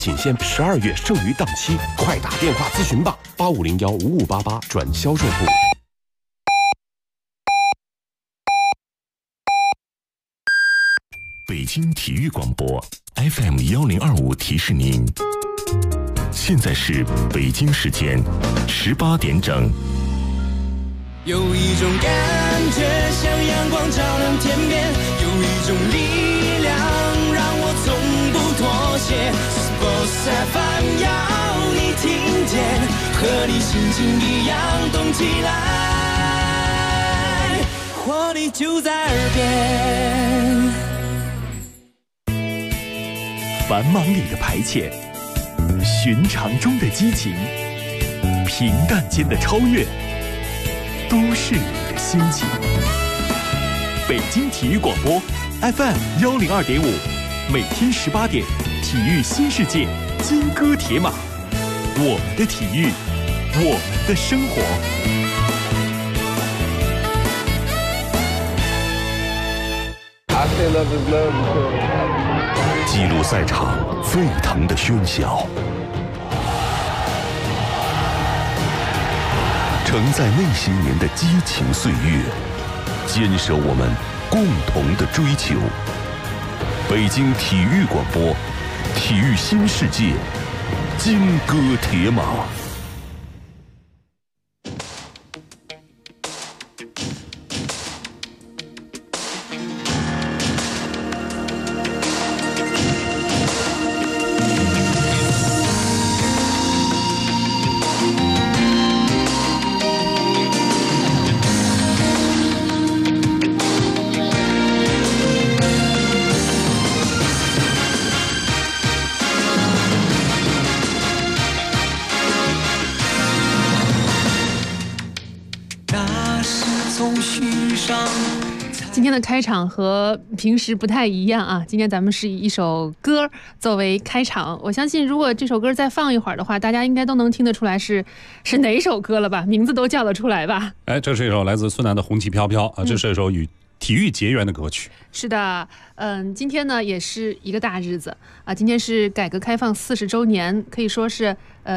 仅限12月剩余档期，快打电话咨询吧，85015588转销售部。 北京体育广播 FM1025提示您，现在是北京时间18点整。 有一种感觉像阳光照亮天边，有一种力量让我从不妥协。Sports FM 要你听见，和你心情一样动起来，活力就在耳边。 繁忙里的排遣，寻常中的激情，平淡间的超越，都是你的心情。北京体育广播 FM102.5，每天18点，体育新世界，金戈铁马，我们的体育，我们的生活。 记录赛场沸腾的喧嚣，承载那些年的激情岁月，坚守我们共同的追求。北京体育广播，体育新世界，金戈铁马。 今天的开场和平时不太一样啊！今天咱们是以一首歌作为开场，我相信如果这首歌再放一会儿的话，大家应该都能听得出来是哪首歌了吧？名字都叫得出来吧？ 哎，这是一首来自孙楠的《红旗飘飘》啊，这是一首与体育结缘的歌曲。 是的，今天呢也是一个大日子啊！今天是改革开放40周年，可以说是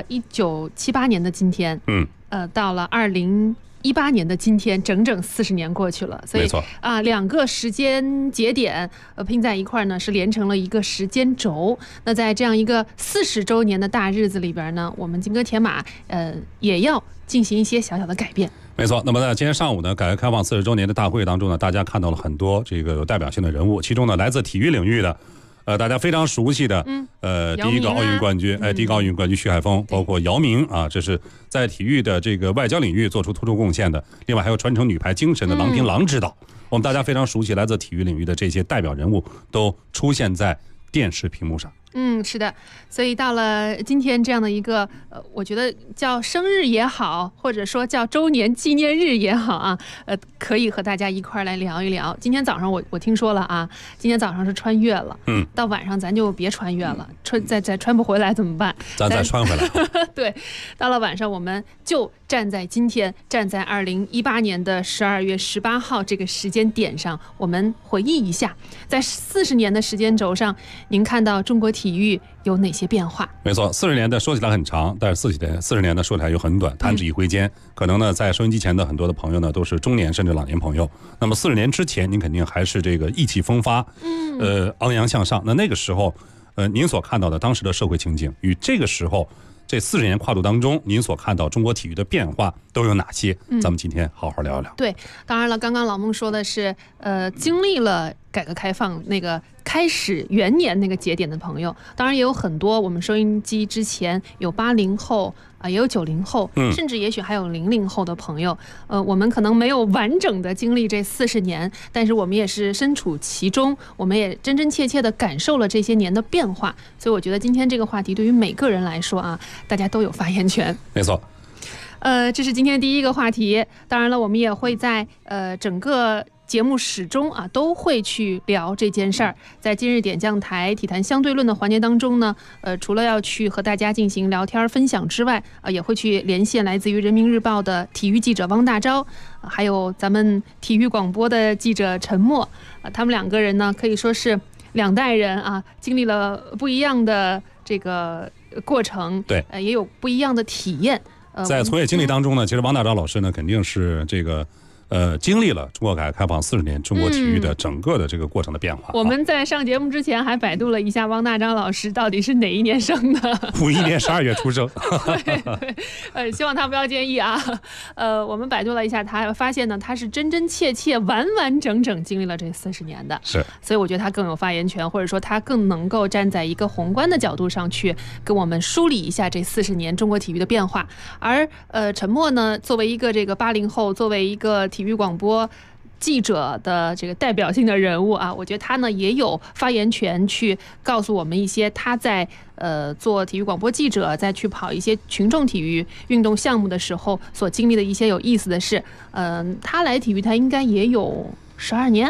1978年的今天，到了2018年的今天，整整40年过去了，所以两个时间节点拼在一块儿呢，是连成了一个时间轴。那在这样一个40周年的大日子里边呢，我们金戈铁马也要进行一些小小的改变。 没错，那么在今天上午呢，改革开放40周年的大会当中呢，大家看到了很多这个有代表性的人物，其中呢，来自体育领域的。大家非常熟悉的，第一个奥运冠军，第一个奥运冠军徐海峰，包括姚明啊，这是在体育的这个外交领域做出突出贡献的。另外还有传承女排精神的郎平郎指导，我们大家非常熟悉来自体育领域的这些代表人物都出现在电视屏幕上。 是的，所以到了今天这样的一个我觉得叫生日也好，或者说叫周年纪念日也好啊，可以和大家一块来聊一聊。今天早上我听说了啊，今天早上是穿越了，到晚上咱就别穿越了，再穿不回来怎么办？ 咱再穿回来。 对，到了晚上我们就站在今天，站在2018年的12月18号这个时间点上，我们回忆一下，在40年的时间轴上，您看到中国体育有哪些变化？ 没错，40年的说起来很长，但是40年的说起来又很短，弹指一挥间。可能呢，在收音机前的很多的朋友呢，都是中年甚至老年朋友。那么40年之前，您肯定还是这个意气风发，昂扬向上。那个时候，您所看到的当时的社会情景，与这个时候这40年跨度当中，您所看到中国体育的变化都有哪些？咱们今天好好聊一聊。 对，当然了，刚刚老孟说的是，经历了改革开放那个开始元年那个节点的朋友，当然也有很多我们收音机之前有80后也有90后，甚至也许还有00后的朋友。我们可能没有完整的经历这40年，但是我们也是身处其中，我们也真真切切的感受了这些年的变化。所以我觉得今天这个话题对于每个人来说啊，大家都有发言权。 没错。 这是今天第一个话题。当然了，我们也会在整个节目始终啊都会去聊这件事儿。在今日点将台体坛相对论的环节当中呢，除了要去和大家进行聊天分享之外，也会去连线来自于人民日报的体育记者汪大钊，还有咱们体育广播的记者陈默，他们两个人呢可以说是两代人啊，经历了不一样的这个过程， 对， 也有不一样的体验。 在从业经历当中呢，其实王大钊老师呢，肯定是这个。经历了中国改革开放40年中国体育的整个的这个过程的变化。 我们在上节目之前还百度了一下王大钊老师到底是哪一年生的 ，51年12月出生。 对，希望他不要介意啊。我们百度了一下他，发现呢他是真真切切、完完整整经历了这40年的。 是， 所以我觉得他更有发言权，或者说他更能够站在一个宏观的角度上去跟我们梳理一下这40年中国体育的变化。而陈默呢，作为一个这个80后，作为一个体育广播记者的这个代表性的人物啊，我觉得他呢也有发言权去告诉我们一些他在做体育广播记者，再去跑一些群众体育运动项目的时候所经历的一些有意思的事。他来体育台应该也有12年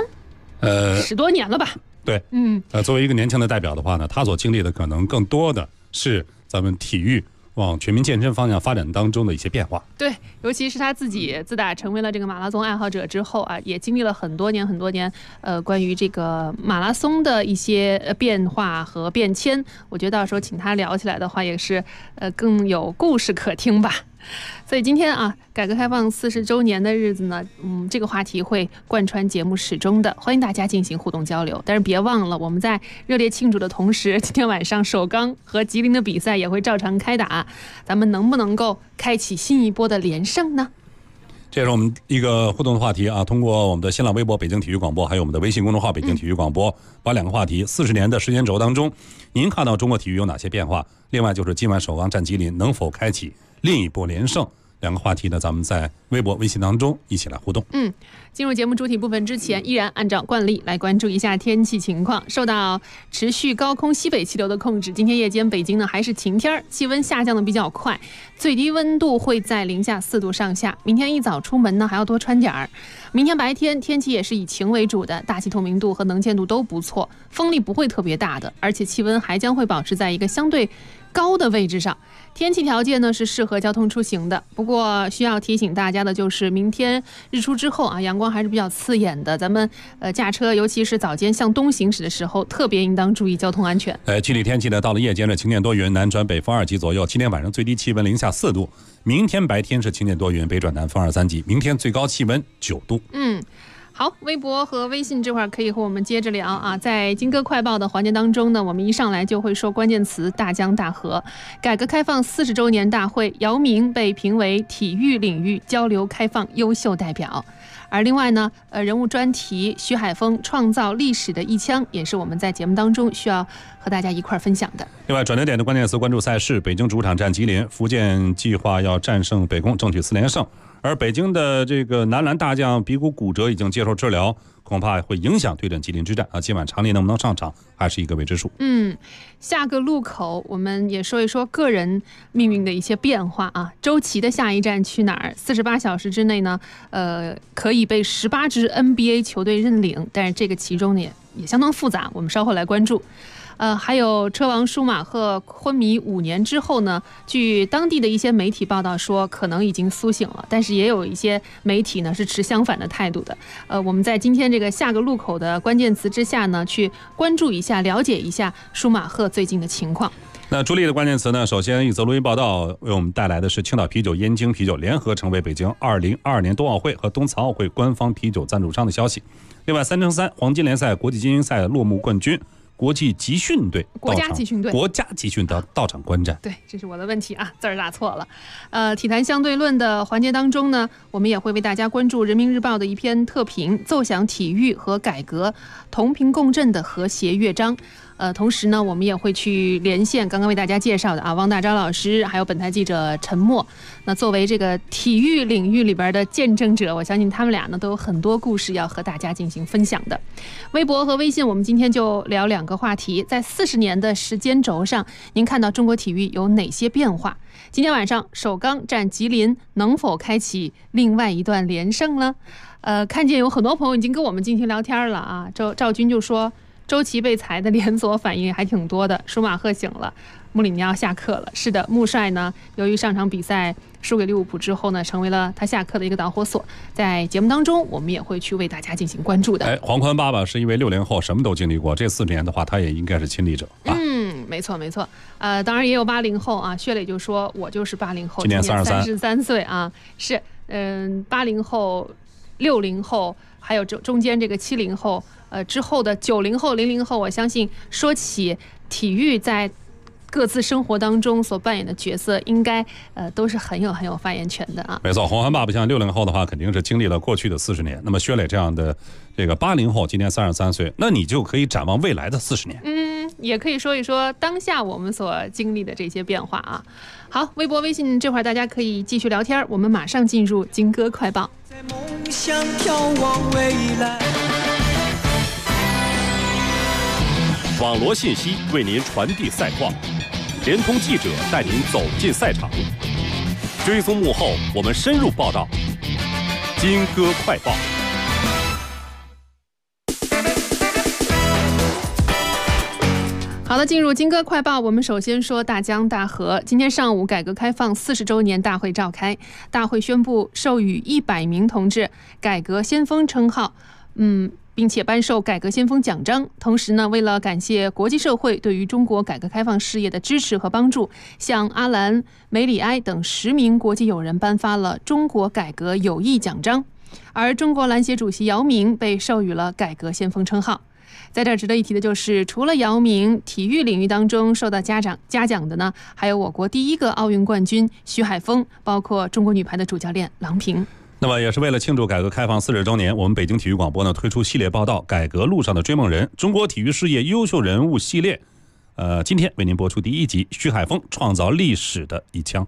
，10多年了吧？ 对，作为一个年轻的代表的话呢，他所经历的可能更多的是咱们体育往全民健身方向发展当中的一些变化。 对，尤其是他自己自打成为了这个马拉松爱好者之后啊，也经历了很多年关于这个马拉松的一些变化和变迁。我觉得到时候请他聊起来的话，也是更有故事可听吧。所以今天啊，改革开放40周年的日子呢，这个话题会贯穿节目始终的，欢迎大家进行互动交流。但是别忘了，我们在热烈庆祝的同时，今天晚上首钢和吉林的比赛也会照常开打，咱们能不能够开启新一波的连胜呢？ 这是我们一个互动的话题啊，通过我们的新浪微博北京体育广播，还有我们的微信公众号北京体育广播，把两个话题40年的时间轴当中，您看到中国体育有哪些变化？另外就是今晚首钢战吉林能否开启另一波连胜？两个话题呢，咱们在微博、微信当中一起来互动。 进入节目主体部分之前，依然按照惯例来关注一下天气情况。受到持续高空西北气流的控制，今天夜间北京呢还是晴天，气温下降的比较快，最低温度会在零下4度上下。明天一早出门呢还要多穿点儿。明天白天天气也是以晴为主的，大气透明度和能见度都不错，风力不会特别大的，而且气温还将会保持在一个相对高的位置上。天气条件呢是适合交通出行的，不过需要提醒大家的就是明天日出之后啊，阳光还是比较刺眼的，咱们驾车尤其是早间向东行驶的时候，特别应当注意交通安全。 具体天气呢，到了夜间的晴间多云，南转北风2级左右，今天晚上最低气温零下4度，明天白天是晴间多云，北转南风2、3级，明天最高气温9度。 好，微博和微信这块可以和我们接着聊啊。在金歌快报的环节当中呢，我们一上来就会说关键词大江大河。改革开放40周年大会，姚明被评为体育领域交流开放优秀代表。而另外呢，人物专题徐海峰创造历史的一枪，也是我们在节目当中需要和大家一块分享的。 另外，转折点的关键词关注赛事：北京主场战吉林，福建计划要战胜北工，争取4连胜。而北京的这个男篮大将鼻骨骨折已经接受治疗，恐怕会影响对阵吉林之战啊。今晚常理能不能上场还是一个未知数。 下个路口我们也说一说个人命运的一些变化啊。周琦的下一站去哪儿？48小时之内呢，可以被18支 NBA 球队认领，但是这个其中呢也相当复杂，我们稍后来关注。还有车王舒马赫昏迷5年之后呢，据当地的一些媒体报道说可能已经苏醒了，但是也有一些媒体呢是持相反的态度的。我们在今天这个下个路口的关键词之下呢，去关注一下，了解一下舒马赫最近的情况。 那助力的关键词呢，首先一则录音报道为我们带来的是青岛啤酒、燕京啤酒联合成为北京2022年冬奥会和冬残奥会官方啤酒赞助商的消息。另外3×3黄金联赛国际精英赛落幕冠军国家集训队到场观战。 对，这是我的问题啊，字儿打错了。体坛相对论的环节当中呢，我们也会为大家关注人民日报的一篇特评，奏响体育和改革同频共振的和谐乐章。同时呢，我们也会去连线刚刚为大家介绍的啊，汪大钊老师，还有本台记者陈默。那作为这个体育领域里边的见证者，我相信他们俩呢都有很多故事要和大家进行分享的。微博和微信，我们今天就聊2个话题。在40年的时间轴上，您看到中国体育有哪些变化？今天晚上首钢战吉林，能否开启另外一段连胜呢？看见有很多朋友已经跟我们进行聊天了啊。赵军就说，周琦被裁的连锁反应还挺多的，舒马赫醒了，穆里尼奥下课了。是的，穆帅呢，由于上场比赛输给利物浦之后呢，成为了他下课的一个导火索。在节目当中，我们也会去为大家进行关注的。 黄宽爸爸是一位60后，什么都经历过，这4年的话，他也应该是亲历者啊。 没错没错。当然也有80后啊，薛磊就说我就是80后， 今年 33岁啊，是80后、60后，还有中间这个70后，之后的90后、00后，我相信说起体育在各自生活当中所扮演的角色，应该都是很有发言权的啊。 没错，红憨爸爸像60后的话，肯定是经历了过去的40年。那么薛磊这样的这个80后，今年33岁，那你就可以展望未来的40年。 也可以说一说当下我们所经历的这些变化啊。好，微博、微信这会儿大家可以继续聊天，我们马上进入金歌快报。 在梦想眺望未来。 网罗信息为您传递赛况，联通记者带您走进赛场，追踪幕后，我们深入报道。金歌快报。 好的，进入金歌快报，我们首先说大江大河。今天上午，改革开放40周年大会召开，大会宣布授予100名同志改革先锋称号，并且颁授改革先锋奖章。同时呢，为了感谢国际社会对于中国改革开放事业的支持和帮助，向阿兰、梅里埃等10名国际友人颁发了中国改革友谊奖章。而中国篮协主席姚明被授予了改革先锋称号。在这儿值得一提的就是，除了姚明，体育领域当中受到嘉奖的呢，还有我国第一个奥运冠军徐海峰，包括中国女排的主教练郎平。 那么也是为了庆祝改革开放40周年，我们北京体育广播呢推出系列报道《改革路上的追梦人：中国体育事业优秀人物系列》。今天为您播出第1集，徐海峰创造历史的一枪。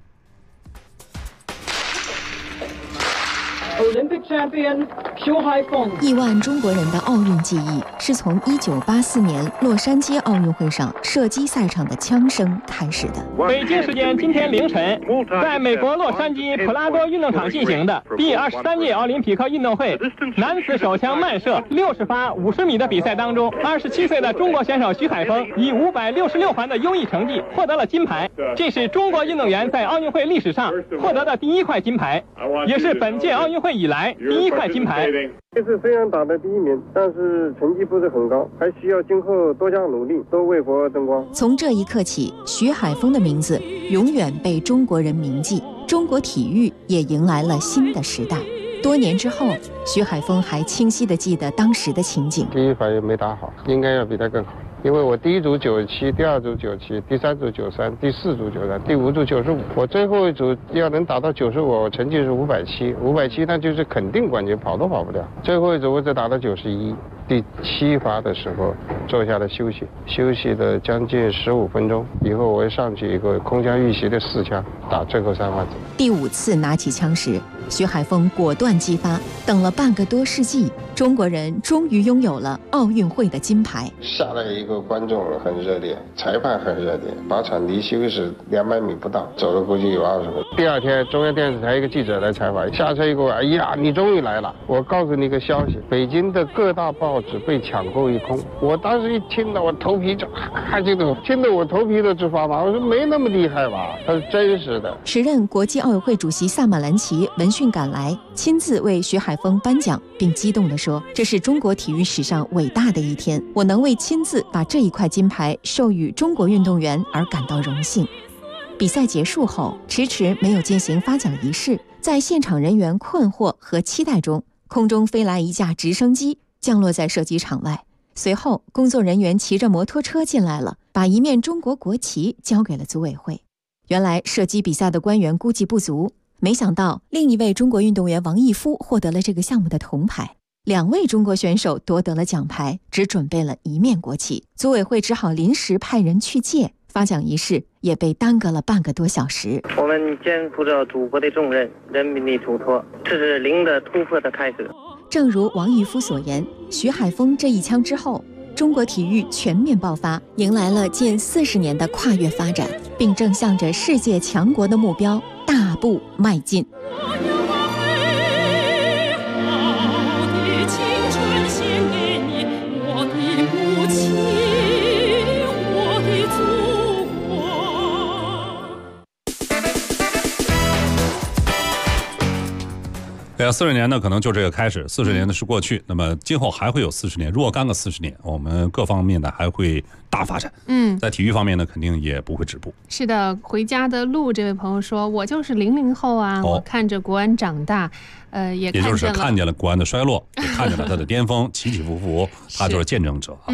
亿万中国人的奥运记忆是从1984年洛杉矶奥运会上射击赛场的枪声开始的。 北京时间今天凌晨，在美国洛杉矶普拉多运动场进行的第23届奥林匹克运动会男子手枪慢射60发50米的比赛当中，27岁的中国选手徐海峰以566环的优异成绩获得了金牌，这是中国运动员在奥运会历史上获得的第1块金牌，也是本届奥运会以来第1块金牌。 这次虽然打的第1名，但是成绩不是很高，还需要今后多加努力，多为国争光。 从这一刻起，徐海峰的名字永远被中国人铭记，中国体育也迎来了新的时代。多年之后，徐海峰还清晰地记得当时的情景。 第1盘没打好，应该要比他更好。因为我第1组97，第2组97，第3组93，第4组93，第5组95。我最后一组要能打到95，我成绩是570，570那就是肯定冠军，跑都跑不掉。最后一组我只打到91，第7发的时候坐下来休息了将近15分钟，以后我又上去一个空枪预习的4枪，打最后3发子。 第5次拿起枪时，徐海峰果断击发，等了半个多世纪，中国人终于拥有了奥运会的金牌。 下来一个观众很热烈，裁判很热烈，靶场离休息200米不到，走了估计有20分。第2天中央电视台一个记者来采访，下车一个，哎呀，你终于来了！我告诉你一个消息，北京的各大报纸被抢购一空。我当时一听到，我头皮就听得我头皮都直发麻。我说没那么厉害吧？它是真实的。 时任国际奥委会主席萨马兰奇闻讯赶来，亲自为徐海峰颁奖，并激动地说：“这是中国体育史上伟大的一天，我能为亲自把这1块金牌授予中国运动员而感到荣幸。”比赛结束后，迟迟没有进行发奖仪式，在现场人员困惑和期待中，空中飞来一架直升机，降落在射击场外。随后，工作人员骑着摩托车进来了，把一面中国国旗交给了组委会。原来射击比赛的官员估计不足，没想到另一位中国运动员王义夫获得了这个项目的铜牌，2位中国选手夺得了奖牌，只准备了一面国旗，组委会只好临时派人去借，发奖仪式也被耽搁了半个多小时。 我们肩负着祖国的重任，人民的嘱托，这是零的突破的开始。 正如王义夫所言，徐海峰这1枪之后，中国体育全面爆发，迎来了近40年的跨越发展，并正向着世界强国的目标大步迈进。 对啊，40年呢可能就这个开始，40年的是过去，那么今后还会有40年，若干个40年，我们各方面呢还会大发展。在体育方面呢肯定也不会止步。 是的，回家的路这位朋友说，我就是00后啊，我看着国安长大，也就是看见了国安的衰落，也看见了他的巅峰起起伏伏，他就是见证者啊。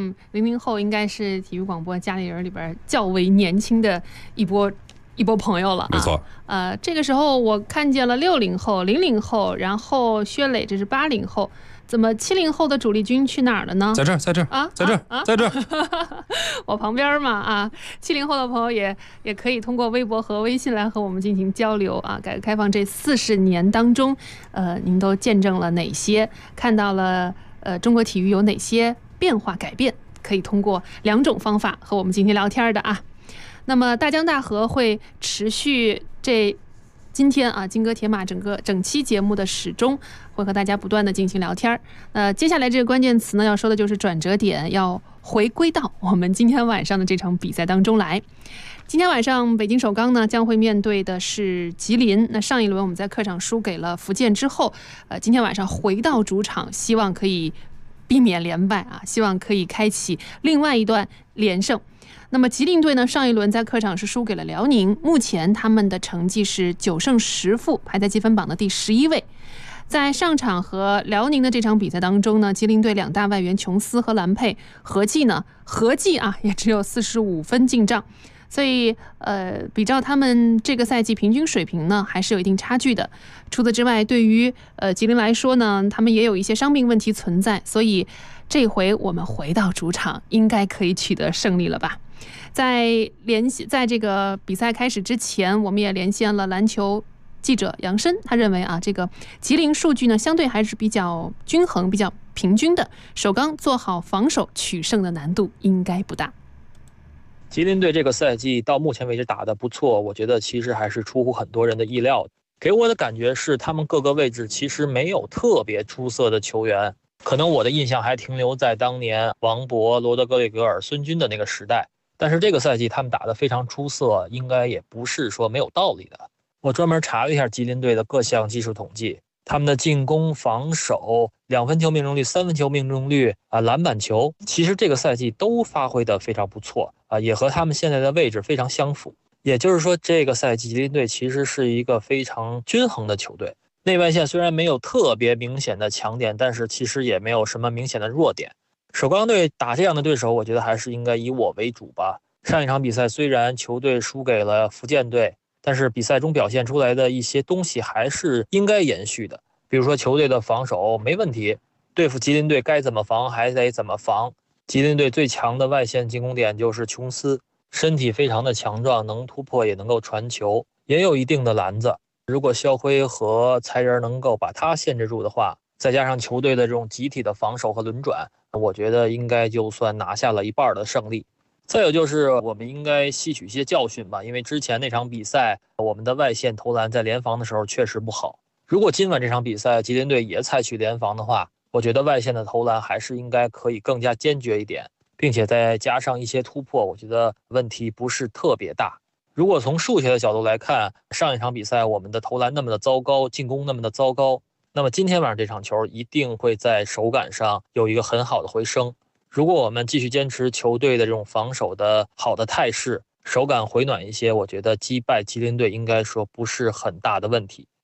00后应该是体育广播家里人里边较为年轻的一波朋友了啊。 没错。 这个时候我看见了60后、00后，然后薛磊这是80后，怎么70后的主力军去哪儿了呢？ 在这儿啊，在这儿， 我旁边嘛啊，70后的朋友也可以通过微博和微信来和我们进行交流啊。改革开放这40年当中，您都见证了哪些？看到了中国体育有哪些变化改变？可以通过2种方法和我们进行聊天的啊。那么大江大河会持续今天啊，金戈铁马整期节目的始终会和大家不断的进行聊天。接下来这个关键词呢，要说的就是转折点，要回归到我们今天晚上的这场比赛当中来。今天晚上北京首钢呢将会面对的是吉林。那上一轮我们在客场输给了福建之后，今天晚上回到主场，希望可以避免连败啊，希望可以开启另外一段连胜。那么吉林队呢，上一轮在客场是输给了辽宁，目前他们的成绩是9胜10负，排在积分榜的第11位。在上场和辽宁的这场比赛当中呢，吉林队2大外援琼斯和兰佩合计也只有45分进账，所以比照他们这个赛季平均水平呢，还是有一定差距的。除此之外，对于吉林来说呢，他们也有一些伤病问题存在，所以这回我们回到主场应该可以取得胜利了吧。在这个比赛开始之前，我们也连线了篮球记者杨申，他认为啊，这个吉林数据呢相对还是比较均衡、比较平均的，首钢做好防守取胜的难度应该不大。 吉林队这个赛季到目前为止打得不错，我觉得其实还是出乎很多人的意料。给我的感觉是他们各个位置其实没有特别出色的球员，可能我的印象还停留在当年王博、罗德格雷格尔、孙军的那个时代。但是这个赛季他们打得非常出色，应该也不是说没有道理的。我专门查了一下吉林队的各项技术统计，他们的进攻、防守、2分球命中率、3分球命中率篮板球，其实这个赛季都发挥得非常不错也和他们现在的位置非常相符。也就是说，这个赛季吉林队其实是一个非常均衡的球队。内外线虽然没有特别明显的强点，但是其实也没有什么明显的弱点。首钢队打这样的对手，我觉得还是应该以我为主吧。上一场比赛虽然球队输给了福建队，但是比赛中表现出来的一些东西还是应该延续的。比如说球队的防守没问题，对付吉林队该怎么防还得怎么防。吉林队最强的外线进攻点就是琼斯，身体非常的强壮，能突破也能够传球，也有一定的篮子。如果肖辉和才仁能够把他限制住的话，再加上球队的这种集体的防守和轮转，我觉得应该就算拿下了一半的胜利。再有就是我们应该吸取一些教训吧，因为之前那场比赛我们的外线投篮在联防的时候确实不好。如果今晚这场比赛吉林队也采取联防的话，我觉得外线的投篮还是应该可以更加坚决一点，并且再加上一些突破，我觉得问题不是特别大。如果从数学的角度来看，上一场比赛我们的投篮那么的糟糕，进攻那么的糟糕，那么今天晚上这场球一定会在手感上有一个很好的回升。如果我们继续坚持球队的这种防守的好的态势，手感回暖一些，我觉得击败吉林队应该说不是很大的问题。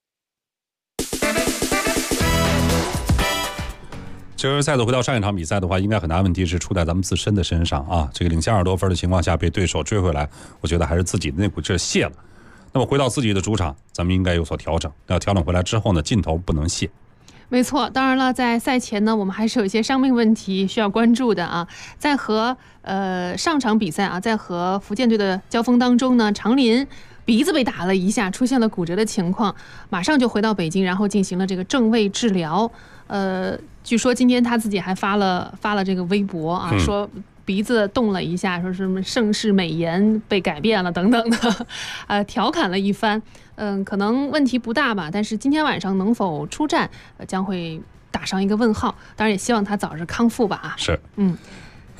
其实再次回到上一场比赛的话，应该很大问题是出在咱们自身的身上啊。这个领先20多分的情况下被对手追回来，我觉得还是自己的那股劲泄了。那么回到自己的主场，咱们应该有所调整。要调整回来之后呢，劲头不能泄。 没错，当然了，在赛前呢，我们还是有一些伤病问题需要关注的啊。在和上场比赛啊，在和福建队的交锋当中呢，常林鼻子被打了一下，出现了骨折的情况，马上就回到北京，然后进行了这个正位治疗。据说今天他自己还发了这个微博啊，说鼻子动了一下，说什么盛世美颜被改变了等等的，调侃了一番。可能问题不大吧，但是今天晚上能否出战，将会打上一个问号。当然也希望他早日康复吧啊。 是，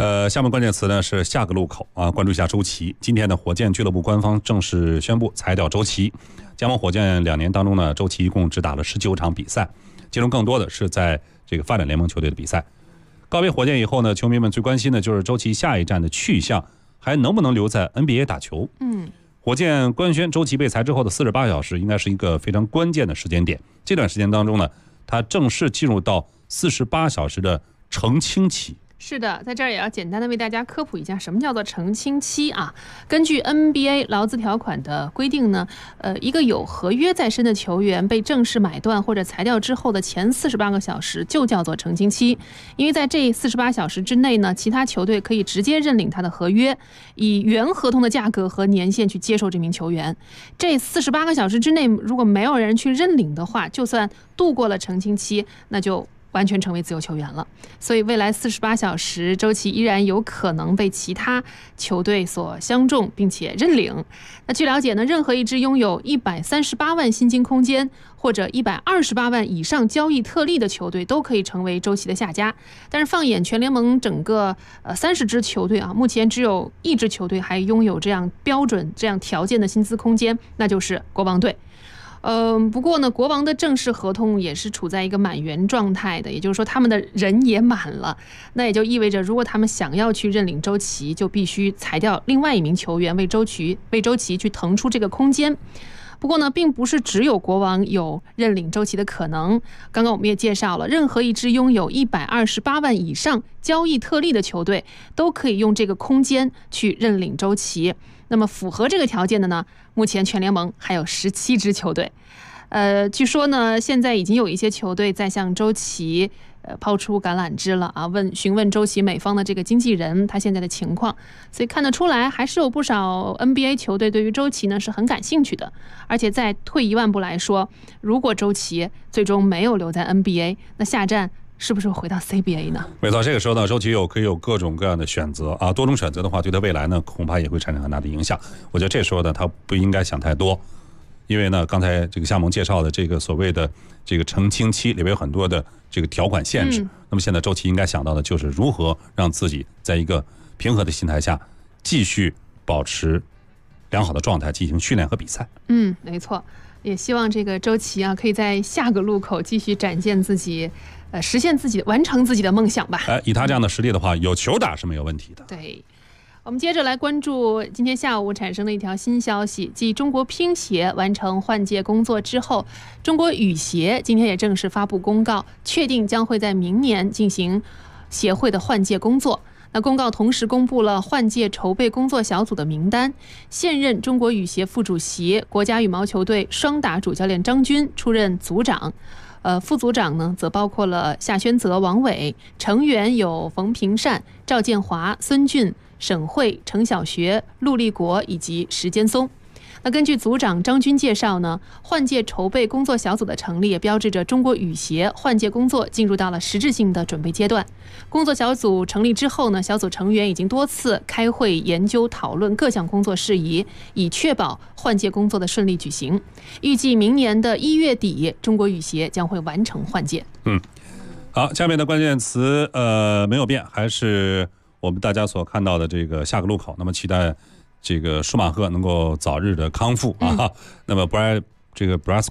下面关键词呢是下个路口啊，关注一下周琦。今天呢，火箭俱乐部官方正式宣布裁掉周琦。加盟火箭2年当中呢，周琦一共只打了19场比赛，其中更多的是在这个发展联盟球队的比赛。告别火箭以后呢，球迷们最关心的就是周琦下一站的去向，还能不能留在 NBA 打球？火箭官宣周琦被裁之后的48小时，应该是一个非常关键的时间点。这段时间当中呢，他正式进入到48小时的澄清期。 是的，在这儿也要简单的为大家科普一下，什么叫做澄清期啊？根据 NBA 劳资条款的规定呢，一个有合约在身的球员被正式买断或者裁掉之后的前48个小时就叫做澄清期，因为在这48小时之内呢，其他球队可以直接认领他的合约，以原合同的价格和年限去接受这名球员。这48个小时之内，如果没有人去认领的话，就算度过了澄清期，那就完全成为自由球员了。所以未来48小时，周琦依然有可能被其他球队所相中并且认领。那据了解呢，任何一支拥有138万薪金空间或者128万以上交易特例的球队都可以成为周琦的下家。但是放眼全联盟整个30支球队啊，目前只有1支球队还拥有这样标准这样条件的薪资空间，那就是国王队。不过呢，国王的正式合同也是处在一个满员状态的，也就是说他们的人也满了，那也就意味着如果他们想要去认领周琦，就必须裁掉另外一名球员为周琦去腾出这个空间。不过呢，并不是只有国王有认领周琦的可能。刚刚我们也介绍了，任何一支拥有128万以上交易特例的球队都可以用这个空间去认领周琦。那么符合这个条件的呢，目前全联盟还有17支球队。据说呢，现在已经有一些球队在向周琦抛出橄榄枝了啊，询问周琦美方的这个经纪人他现在的情况。所以看得出来，还是有不少 NBA 球队对于周琦呢是很感兴趣的。而且再退一万步来说，如果周琦最终没有留在 NBA， 那下站是不是回到 CBA 呢？ 没错，这个时候呢，周琦可以有各种各样的选择啊，多种选择的话，对他未来呢恐怕也会产生很大的影响。我觉得这时候呢，他不应该想太多，因为呢，刚才这个夏萌介绍的这个所谓的这个澄清期里边有很多的这个条款限制。那么现在周琦应该想到的就是如何让自己在一个平和的心态下继续保持良好的状态进行训练和比赛。 没错，也希望这个周琦啊，可以在下个路口继续展现自己。实现自己完成自己的梦想吧。 以他这样的实力的话，有球打是没有问题的。 对，我们接着来关注今天下午产生的一条新消息，继中国乒协完成换届工作之后，中国羽协今天也正式发布公告，确定将会在明年进行协会的换届工作。那公告同时公布了换届筹备工作小组的名单，现任中国羽协副主席、国家羽毛球队双打主教练张军出任组长。副组长呢，则包括了夏宣泽、王伟，成员有冯平善、赵建华、孙俊、沈慧、程晓学、陆立国以及石坚松。那根据组长张军介绍呢，换届筹备工作小组的成立也标志着中国羽协换届工作进入到了实质性的准备阶段。工作小组成立之后呢，小组成员已经多次开会研究讨论各项工作事宜，以确保换届工作的顺利举行。预计明年的1月底，中国羽协将会完成换届。 好，下面的关键词没有变，还是我们大家所看到的这个下个路口。那么期待这个舒马赫能够早日的康复啊。那么Bryce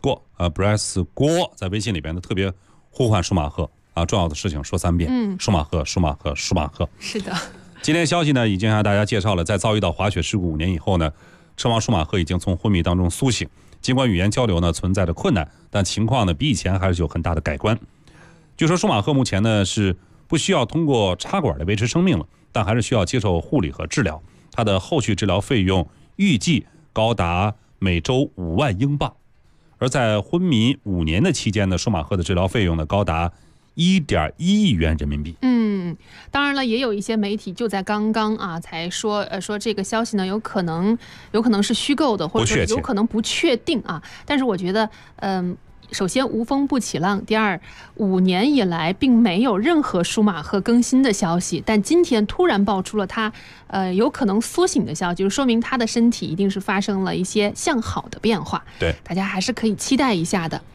Gore 在微信里边呢特别呼唤舒马赫啊，重要的事情说3遍。舒马赫。 是的。 今天消息呢已经向大家介绍了，在遭遇到滑雪事故5年以后呢，车王舒马赫已经从昏迷当中苏醒。尽管语言交流呢存在着困难，但情况呢比以前还是有很大的改观。据说舒马赫目前呢是不需要通过插管来维持生命了，但还是需要接受护理和治疗。他的后续治疗费用预计高达每周5万英镑，而在昏迷5年的期间呢，舒马赫的治疗费用呢高达1.1亿元人民币。 当然了，也有一些媒体就在刚刚啊才说这个消息呢有可能是虚构的，或者说有可能不确定啊。但是我觉得首先无风不起浪，第二5年以来并没有任何舒马赫更新的消息，但今天突然爆出了他有可能苏醒的消息，就说明他的身体一定是发生了一些向好的变化。 对， 大家还是可以期待一下的。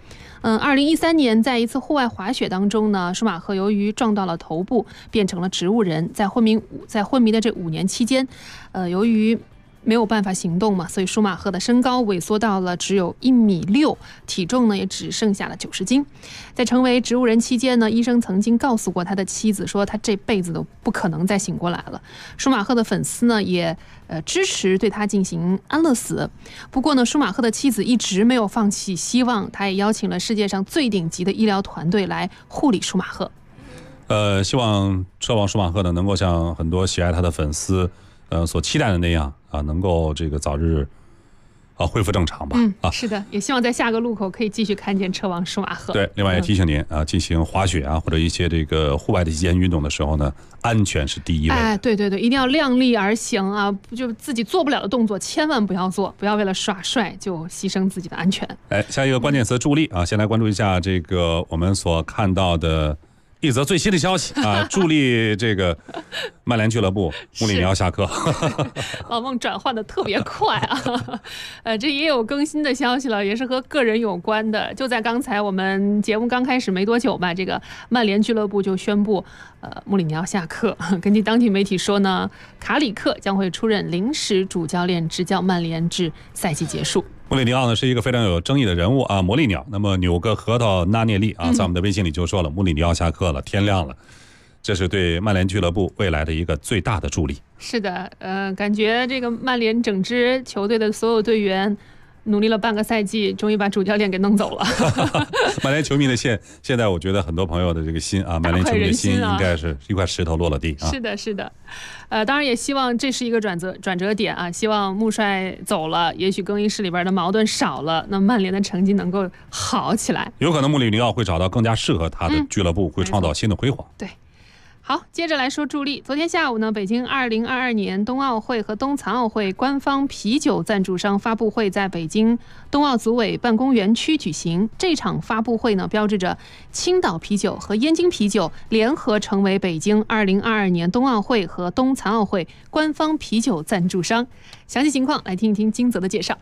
2013年在一次户外滑雪当中呢，舒马赫由于撞到了头部，变成了植物人。在昏迷的这5年期间，由于没有办法行动嘛，所以舒马赫的身高萎缩到了只有1.6米，体重呢也只剩下了90斤。在成为植物人期间呢，医生曾经告诉过他的妻子说，他这辈子都不可能再醒过来了。舒马赫的粉丝呢也支持对他进行安乐死。不过呢，舒马赫的妻子一直没有放弃希望，他也邀请了世界上最顶级的医疗团队来护理舒马赫。 希望奢望舒马赫呢能够像很多喜爱他的粉丝所期待的那样啊，能够这个早日恢复正常吧。 是的，也希望在下个路口可以继续看见车王舒马赫。 对，另外也提醒您进行滑雪或者一些这个户外的极限运动的时候呢，安全是第一位的。 对，一定要量力而行啊！就自己做不了的动作，千万不要做，不要为了耍帅就牺牲自己的安全。 下一个关键词助力先来关注一下这个我们所看到的一则最新的消息助力这个曼联俱乐部穆里尼奥下课。 老孟转换的特别快这也有更新的消息了，也是和个人有关的。就在刚才我们节目刚开始没多久吧，这个曼联俱乐部就宣布穆里尼奥下课。根据当地媒体说呢，卡里克将会出任临时主教练，执教曼联至赛季结束。 穆里尼奥呢是一个非常有争议的人物魔力鸟。那么纽个核桃纳涅利在我们的微信里就说了，穆里尼奥下课了，天亮了，这是对曼联俱乐部未来的一个最大的助力。是的，感觉这个曼联整支球队的所有队员努力了半个赛季，终于把主教练给弄走了。曼联球迷的现在我觉得很多朋友的这个心曼联球迷的心应该是一块石头落了地是的。当然也希望这是一个转折点希望穆帅走了，也许更衣室里边的矛盾少了，那曼联的成绩能够好起来，有可能穆里尼奥会找到更加适合他的俱乐部，会创造新的辉煌。对。好，接着来说助力。昨天下午呢，北京2022年冬奥会和冬残奥会官方啤酒赞助商发布会在北京冬奥组委办公园区举行。这场发布会呢，标志着青岛啤酒和燕京啤酒联合成为北京2022年冬奥会和冬残奥会官方啤酒赞助商。详细情况来听一听金泽的介绍。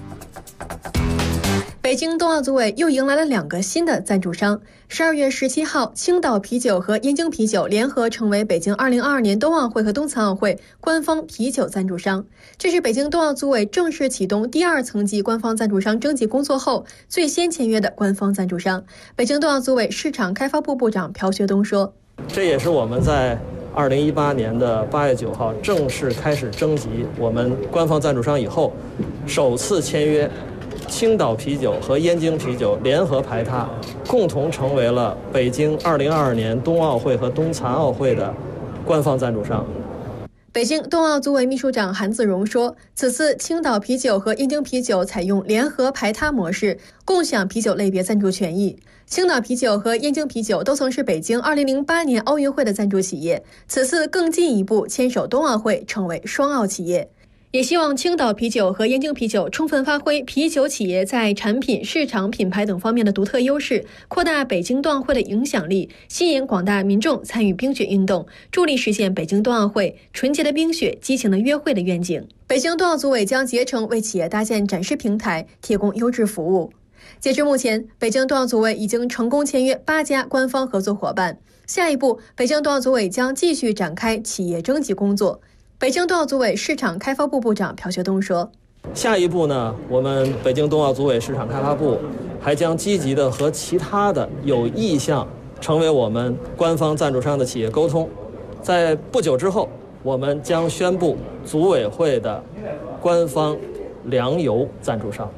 北京冬奥组委又迎来了2个新的赞助商。12月17号，青岛啤酒和燕京啤酒联合成为北京2022年冬奥会和冬残奥会官方啤酒赞助商。这是北京冬奥组委正式启动第2层级官方赞助商征集工作后最先签约的官方赞助商。北京冬奥组委市场开发部部长朴学东说：“ 这也是我们在2018年的8月9号正式开始征集我们官方赞助商以后，首次签约。”青岛啤酒和燕京啤酒联合排他，共同成为了北京2022年冬奥会和冬残奥会的官方赞助商。 北京冬奥组委秘书长韩自荣说，此次青岛啤酒和燕京啤酒采用联合排他模式，共享啤酒类别赞助权益。青岛啤酒和燕京啤酒都曾是北京2008年奥运会的赞助企业，此次更进一步牵手冬奥会，成为双奥企业。也希望青岛啤酒和燕京啤酒充分发挥啤酒企业在产品、市场、品牌等方面的独特优势，扩大北京冬奥会的影响力，吸引广大民众参与冰雪运动，助力实现北京冬奥会纯洁的冰雪、激情的约会的愿景。北京冬奥组委将竭诚为企业搭建展示平台，提供优质服务。截至目前，北京冬奥组委已经成功签约8家官方合作伙伴。下一步，北京冬奥组委将继续展开企业征集工作。北京冬奥组委市场开发部部长朴学东说：“ 下一步呢，我们北京冬奥组委市场开发部还将积极的和其他的有意向成为我们官方赞助商的企业沟通，在不久之后，我们将宣布组委会的官方粮油赞助商。”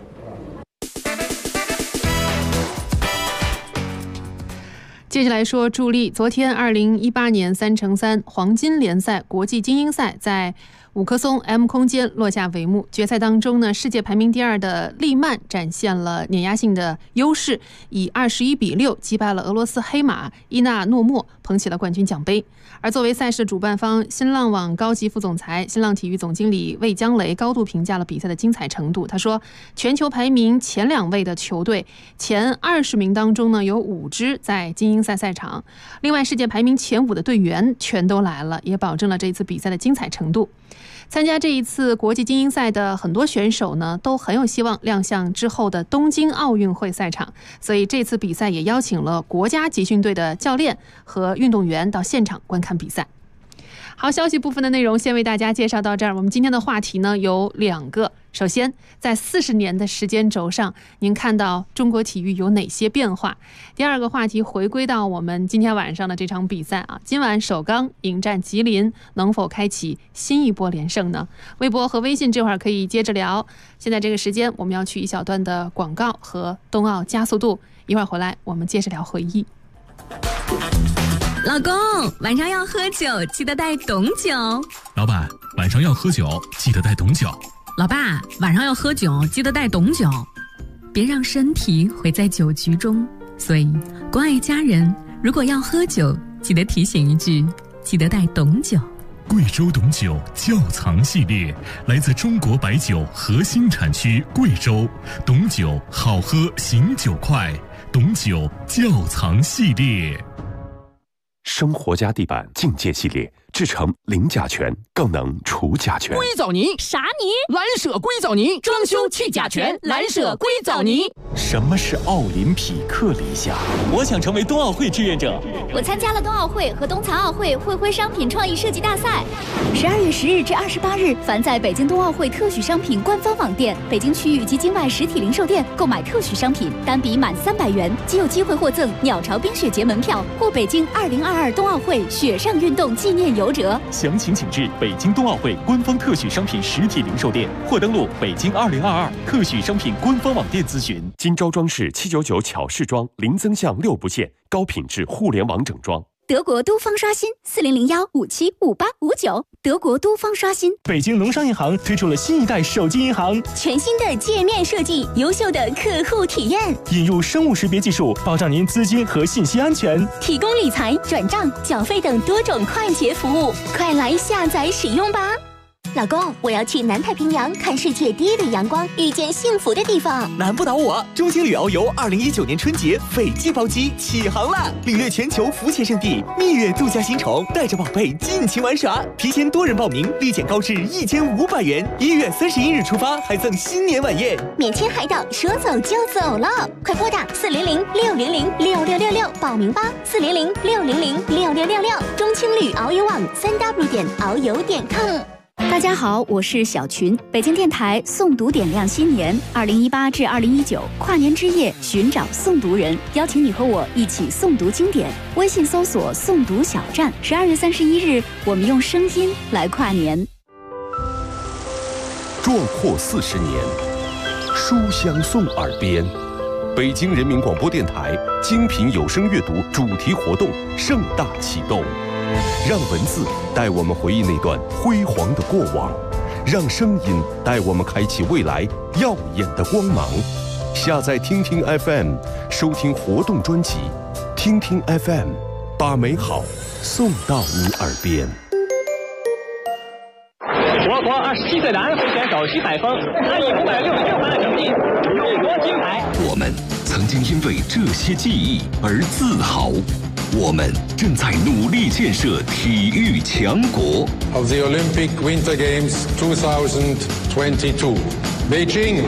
接下来说助力。昨天2018年3×3黄金联赛国际精英赛在五棵松 M 空间落下帷幕。决赛当中呢，世界排名第2的利曼展现了碾压性的优势，以21-6击败了俄罗斯黑马伊纳诺莫，捧起了冠军奖杯。而作为赛事的主办方，新浪网高级副总裁、新浪体育总经理魏江雷高度评价了比赛的精彩程度。他说，全球排名前2位的球队，前20名当中呢，有5支在精英赛赛场，另外世界排名前5的队员全都来了，也保证了这次比赛的精彩程度。 参加这一次国际精英赛的很多选手呢，都很有希望亮相之后的东京奥运会赛场，所以这次比赛也邀请了国家集训队的教练和运动员到现场观看比赛。好，消息部分的内容先为大家介绍到这儿。我们今天的话题呢有2个。首先，在40年的时间轴上，您看到中国体育有哪些变化？第2个话题回归到我们今天晚上的这场比赛啊，今晚首钢迎战吉林，能否开启新一波连胜呢？微博和微信这会儿可以接着聊。现在这个时间，我们要去一小段的广告和冬奥加速度，一会儿回来我们接着聊回忆。 老公，晚上要喝酒，记得带董酒。 老板，晚上要喝酒，记得带董酒。 老爸，晚上要喝酒，记得带董酒。别让身体毁在酒局中。所以，关爱家人，如果要喝酒，记得提醒一句，记得带董酒。 贵州董酒窖藏系列，来自中国白酒核心产区贵州，董酒好喝醒酒快，董酒窖藏系列。 生活家地板境界系列，制成零甲醛，更能除甲醛。 硅藻泥啥泥？蓝舍硅藻泥，装修去甲醛，蓝舍硅藻泥。 什么是奥林匹克理想？我想成为冬奥会志愿者。 我参加了冬奥会和冬残奥会会徽商品创意设计大赛。12月10日至28日，凡在北京冬奥会特许商品官方网店、北京区域及境外实体零售店购买特许商品，单笔满300元，即有机会获赠鸟巢冰雪节门票或北京2022冬奥会雪上运动纪念游折。 详情请至北京冬奥会官方特许商品实体零售店，或登录北京2022特许商品官方网店咨询。 金招装饰799巧饰装，零增项6不限，高品质互联网整装。 德国都方刷新4001575859，德国都方刷新。 北京农商银行推出了新一代手机银行， 全新的界面设计，优秀的客户体验， 引入生物识别技术，保障您资金和信息安全， 提供理财、转账、缴费等多种快捷服务，快来下载使用吧。老公，我要去南太平洋看世界第一缕阳光，遇见幸福的地方。 难不倒我！中青旅遨游2019年春节斐济包机起航了，领略全球浮潜圣地，蜜月度假新宠，带着宝贝尽情玩耍。提前多人报名，立减高至1500元。1月31日出发，还赠新年晚宴， 免签海岛，说走就走了。快拨打400-600-6666报名吧，400-600-6666。中青旅遨游网3w.遨游.com。大家好，我是小群。北京电台诵读点亮新年2018至2019跨年之夜，寻找诵读人，邀请你和我一起诵读经典。微信搜索诵读小站。12月31日，我们用声音来跨年。 壮阔40年，书香送耳边。北京人民广播电台精品有声阅读主题活动盛大启动。让文字带我们回忆那段辉煌的过往，让声音带我们开启未来耀眼的光芒。下载听听 FM， 收听活动专辑。听听 FM， 把美好送到你耳边。 我国27岁的安徽选手徐海峰，他以566分的成绩勇夺金牌。 我们曾经因为这些记忆而自豪。我们正在努力建设体育强国。 Of the Olympic Winter Games 2022, Beijing。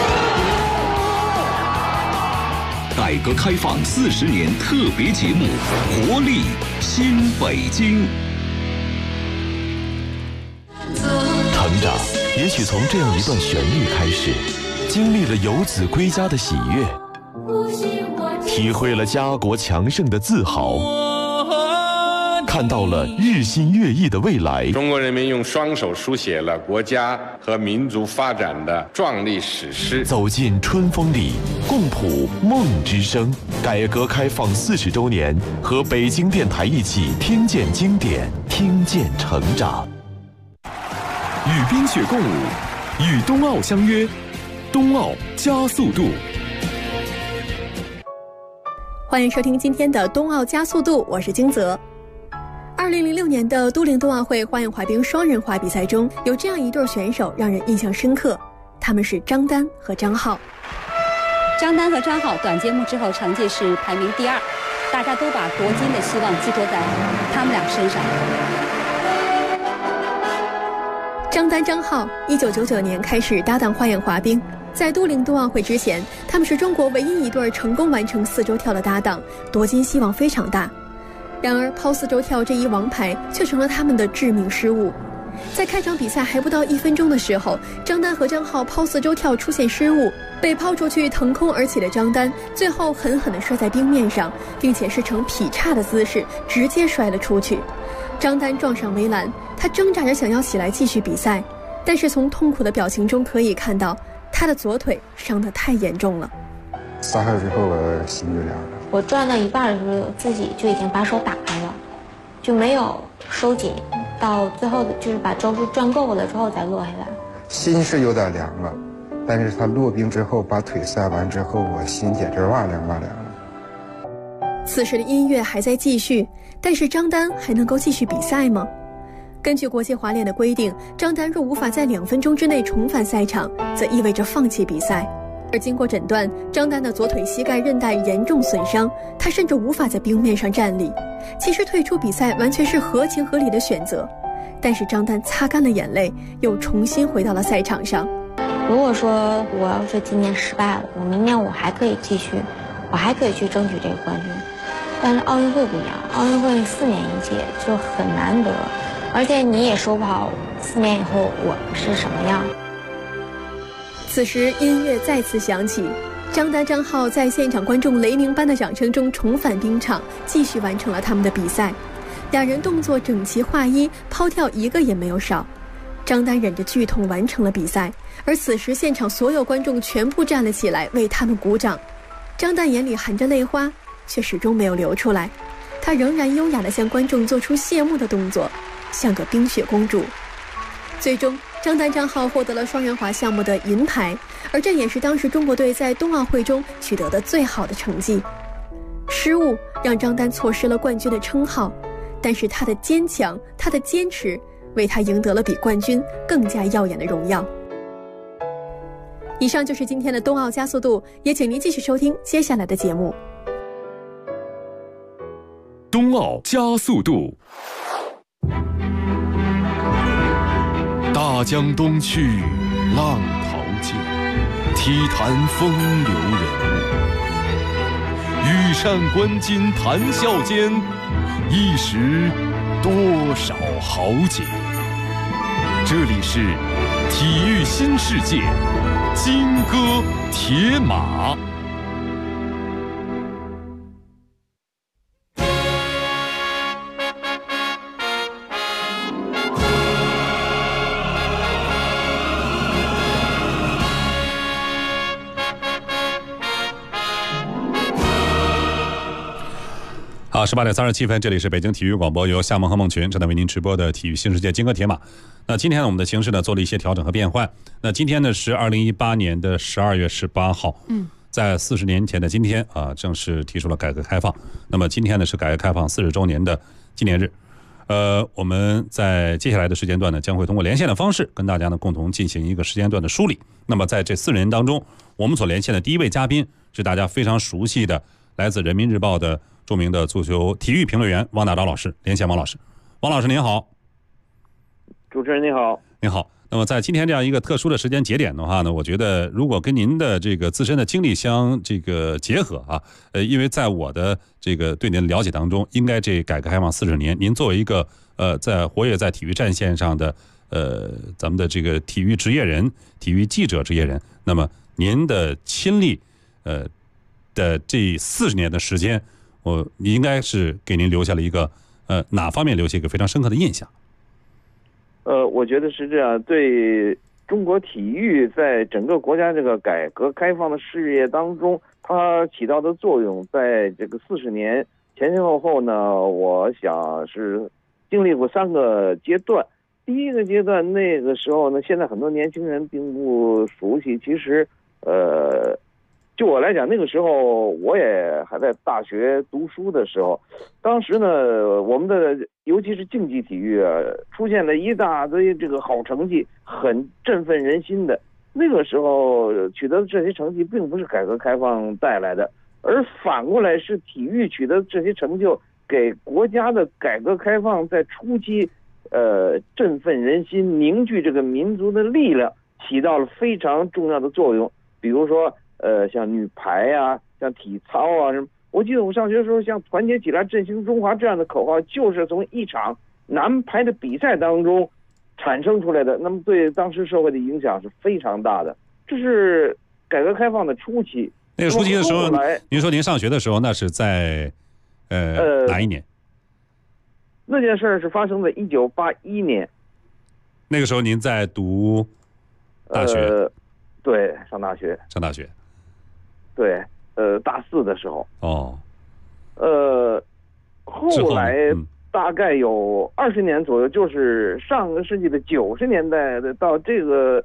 改革开放40年特别节目，活力新北京。 成长，也许从这样一段旋律开始，经历了游子归家的喜悦。体会了家国强盛的自豪，看到了日新月异的未来。 中国人民用双手书写了国家和民族发展的壮丽史诗。 走进春风里，共谱梦之声。改革开放40周年，和北京电台一起听见经典，听见成长。 与冰雪共舞，与冬奥相约，冬奥加速度。 欢迎收听今天的冬奥加速度，我是金泽。2006年的都灵冬奥会花样滑冰双人滑比赛中，有这样一对选手让人印象深刻，他们是张丹和张浩。 张丹和张浩短节目之后成绩是排名第2，大家都把夺金的希望寄托在他们俩身上。 张丹、张浩1999年开始搭档花样滑冰，在都灵冬奥会之前，他们是中国唯一一对成功完成4周跳的搭档，夺金希望非常大。然而抛4周跳这一王牌却成了他们的致命失误。在开场比赛还不到1分钟的时候，张丹和张浩抛4周跳出现失误，被抛出去腾空而起的张丹最后狠狠地摔在冰面上，并且是呈劈叉的姿势直接摔了出去。张丹撞上围栏，他挣扎着想要起来继续比赛，但是从痛苦的表情中可以看到他的左腿伤得太严重了。 3下之后我心就凉了。 我转到一半的时候自己就已经把手打开了，就没有收紧，到最后就是把周数转够了之后再落下来。 心是有点凉了，但是他落冰之后把腿塞完之后，我心简直哇凉哇凉了。 此时的音乐还在继续，但是张丹还能够继续比赛吗？根据国际滑联的规定，张丹若无法在2分钟之内重返赛场，则意味着放弃比赛。而经过诊断，张丹的左腿膝盖韧带严重损伤，他甚至无法在冰面上站立。其实退出比赛完全是合情合理的选择，但是张丹擦干了眼泪，又重新回到了赛场上。 如果说我要是今年失败了，我明年我还可以继续，我还可以去争取这个冠军。但是奥运会不一样，奥运会4年一届就很难得，而且你也说不好4年以后我是什么样。 此时音乐再次响起，张丹、张浩在现场观众雷鸣般的掌声中重返冰场，继续完成了他们的比赛。两人动作整齐划一，抛跳一个也没有少。张丹忍着剧痛完成了比赛，而此时现场所有观众全部站了起来为他们鼓掌。张丹眼里含着泪花，却始终没有流出来，她仍然优雅地向观众做出谢幕的动作，像个冰雪公主。最终张丹、张浩获得了双人滑项目的银牌，而这也是当时中国队在冬奥会中取得的最好的成绩。失误让张丹错失了冠军的称号，但是他的坚强，他的坚持，为他赢得了比冠军更加耀眼的荣耀。以上就是今天的冬奥加速度，也请您继续收听接下来的节目。 冬奥加速度。大江东去，浪淘尽，体坛风流人物。羽扇纶巾谈笑间，一时多少豪杰。这里是体育新世界，金戈铁马。 好，18点37分，这里是北京体育广播，由夏萌和孟群正在为您直播的体育新世界金戈铁马。那今天呢，我们的形式呢做了一些调整和变换。那今天呢是2018年的12月18号，在40年前的今天啊，正式提出了改革开放。那么今天呢是改革开放40周年的纪念日。我们在接下来的时间段呢，将会通过连线的方式跟大家呢共同进行一个时间段的梳理。那么在这40年当中，我们所连线的第一位嘉宾是大家非常熟悉的，来自人民日报的著名的足球体育评论员王大钊老师。连线王老师。王老师您好。 主持人你好。 您好。那么在今天这样一个特殊的时间节点的话呢，我觉得如果跟您的这个自身的经历相结合啊，因为在我的这个对您的了解当中，应该这改革开放40年，您作为一个在活跃在体育战线上的咱们的这个体育职业人、体育记者职业人，那么您的亲历的这40年的时间，你应该是给您留下了一个哪方面留下一个非常深刻的印象？ 我觉得是这样，对中国体育在整个国家这个改革开放的事业当中，它起到的作用，在这个40年前前后后呢，我想是经历过3个阶段。第一个阶段，那个时候呢，现在很多年轻人并不熟悉，其实就我来讲，那个时候我也还在大学读书的时候，当时呢，我们的尤其是竞技体育啊，出现了一大堆这个好成绩，很振奋人心的。那个时候取得的这些成绩，并不是改革开放带来的，而反过来是体育取得这些成就，给国家的改革开放在初期振奋人心、凝聚这个民族的力量，起到了非常重要的作用。比如说像女排啊，像体操啊什么。我记得我上学的时候，像团结起来振兴中华这样的口号，就是从一场男排的比赛当中产生出来的。那么对当时社会的影响是非常大的。这是改革开放的初期。 那个初期的时候，您说您上学的时候，那是在哪一年？ 那件事是发生在1981年。 那个时候您在读大学？ 对，上大学。 上大学。 对。大4的时候。 哦。 后来大概有20年左右，就是上个世纪的90年代的到这个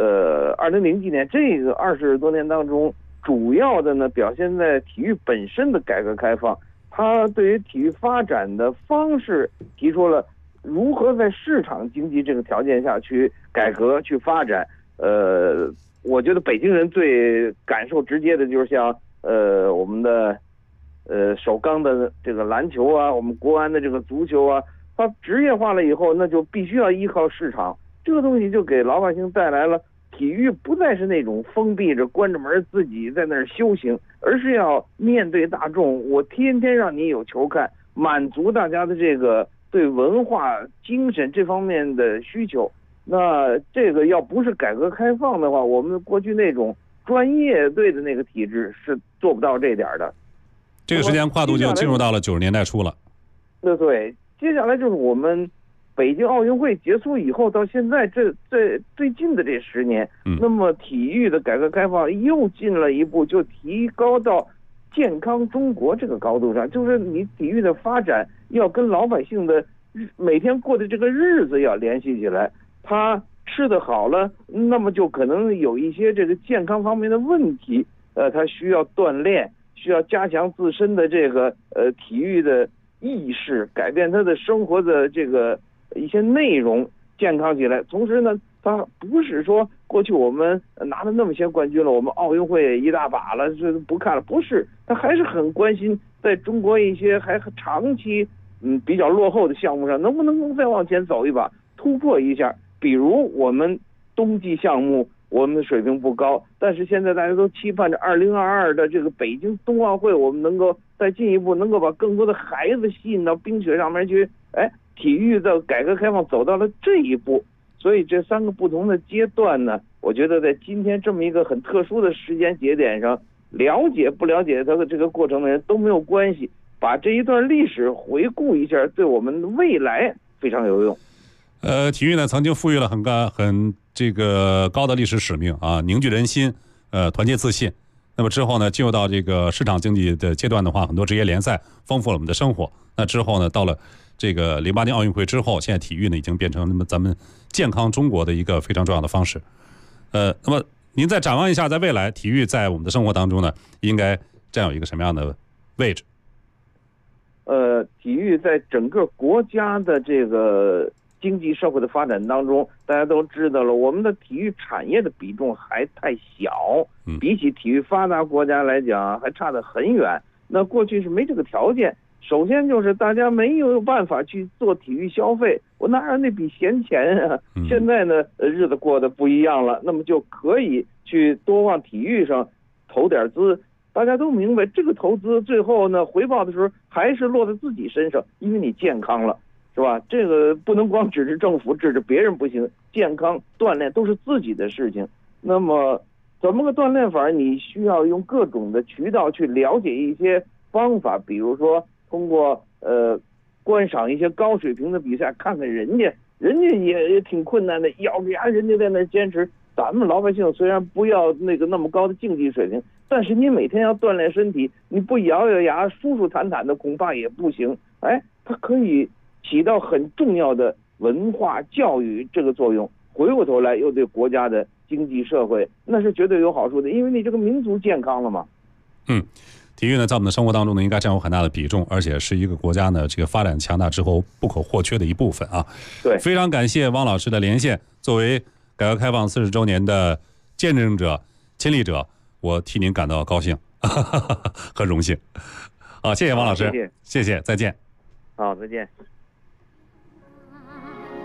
2000几年这个20多年当中，主要的呢表现在体育本身的改革开放。它对于体育发展的方式提出了如何在市场经济这个条件下去改革去发展。我觉得北京人最感受直接的就是像我们的首钢的这个篮球啊，我们国安的这个足球啊，它职业化了以后，那就必须要依靠市场。这个东西就给老百姓带来了体育不再是那种封闭着关着门自己在那儿修行，而是要面对大众，我天天让你有球看，满足大家的这个对文化精神这方面的需求。那这个要不是改革开放的话，我们过去那种专业队的那个体制是做不到这点的。 这个时间跨度就进入到了90年代初了。 对，接下来就是我们北京奥运会结束以后到现在这最近的这10年，那么体育的改革开放又进了一步，就提高到健康中国这个高度上，就是你体育的发展要跟老百姓的每天过的这个日子要联系起来。他吃得好了，那么就可能有一些这个健康方面的问题，他需要锻炼，需要加强自身的这个体育的意识，改变他的生活的这个一些内容，健康起来。同时呢，他不是说过去我们拿了那么些冠军了，我们奥运会一大把了，这不看了，不是，他还是很关心在中国一些还长期比较落后的项目上，能不能再往前走一把，突破一下。比如我们冬季项目，我们的水平不高，但是现在大家都期盼着2022的这个北京冬奥会，我们能够再进一步，能够把更多的孩子吸引到冰雪上面去。体育的改革开放走到了这一步，所以这3个不同的阶段呢，我觉得在今天这么一个很特殊的时间节点上，了解不了解它的这个过程的人都没有关系，把这一段历史回顾一下，对我们的未来非常有用。 体育呢曾经赋予了很这个高的历史使命啊，凝聚人心，团结自信。那么之后呢，进入到这个市场经济的阶段的话，很多职业联赛丰富了我们的生活。那之后呢，到了这个08年奥运会之后，现在体育呢已经变成那么咱们健康中国的一个非常重要的方式。那么您再展望一下，在未来体育在我们的生活当中呢，应该占有一个什么样的位置？ 体育在整个国家的这个经济社会的发展当中，大家都知道了，我们的体育产业的比重还太小，比起体育发达国家来讲还差得很远。那过去是没这个条件，首先就是大家没有办法去做体育消费，我哪有那笔闲钱啊？现在呢，日子过得不一样了，那么就可以去多往体育上投点资。大家都明白，这个投资最后呢，回报的时候还是落在自己身上，因为你健康了。是吧？这个不能光指着政府，指着别人不行。健康锻炼都是自己的事情。那么怎么个锻炼法？你需要用各种的渠道去了解一些方法，比如说通过观赏一些高水平的比赛，看看人家也挺困难的，咬着牙人家在那坚持。咱们老百姓虽然不要那么高的竞技水平，但是你每天要锻炼身体，你不咬咬牙舒舒坦坦的恐怕也不行。它可以起到很重要的文化教育这个作用，回过头来又对国家的经济社会那是绝对有好处的，因为你这个民族健康了嘛。 体育呢在我们的生活当中呢应该占有很大的比重，而且是一个国家呢这个发展强大之后不可或缺的一部分啊。 对， 非常感谢汪老师的连线，作为改革开放40周年的见证者、亲历者，我替您感到高兴和荣幸。好，谢谢汪老师，谢谢，再见。 好，再见。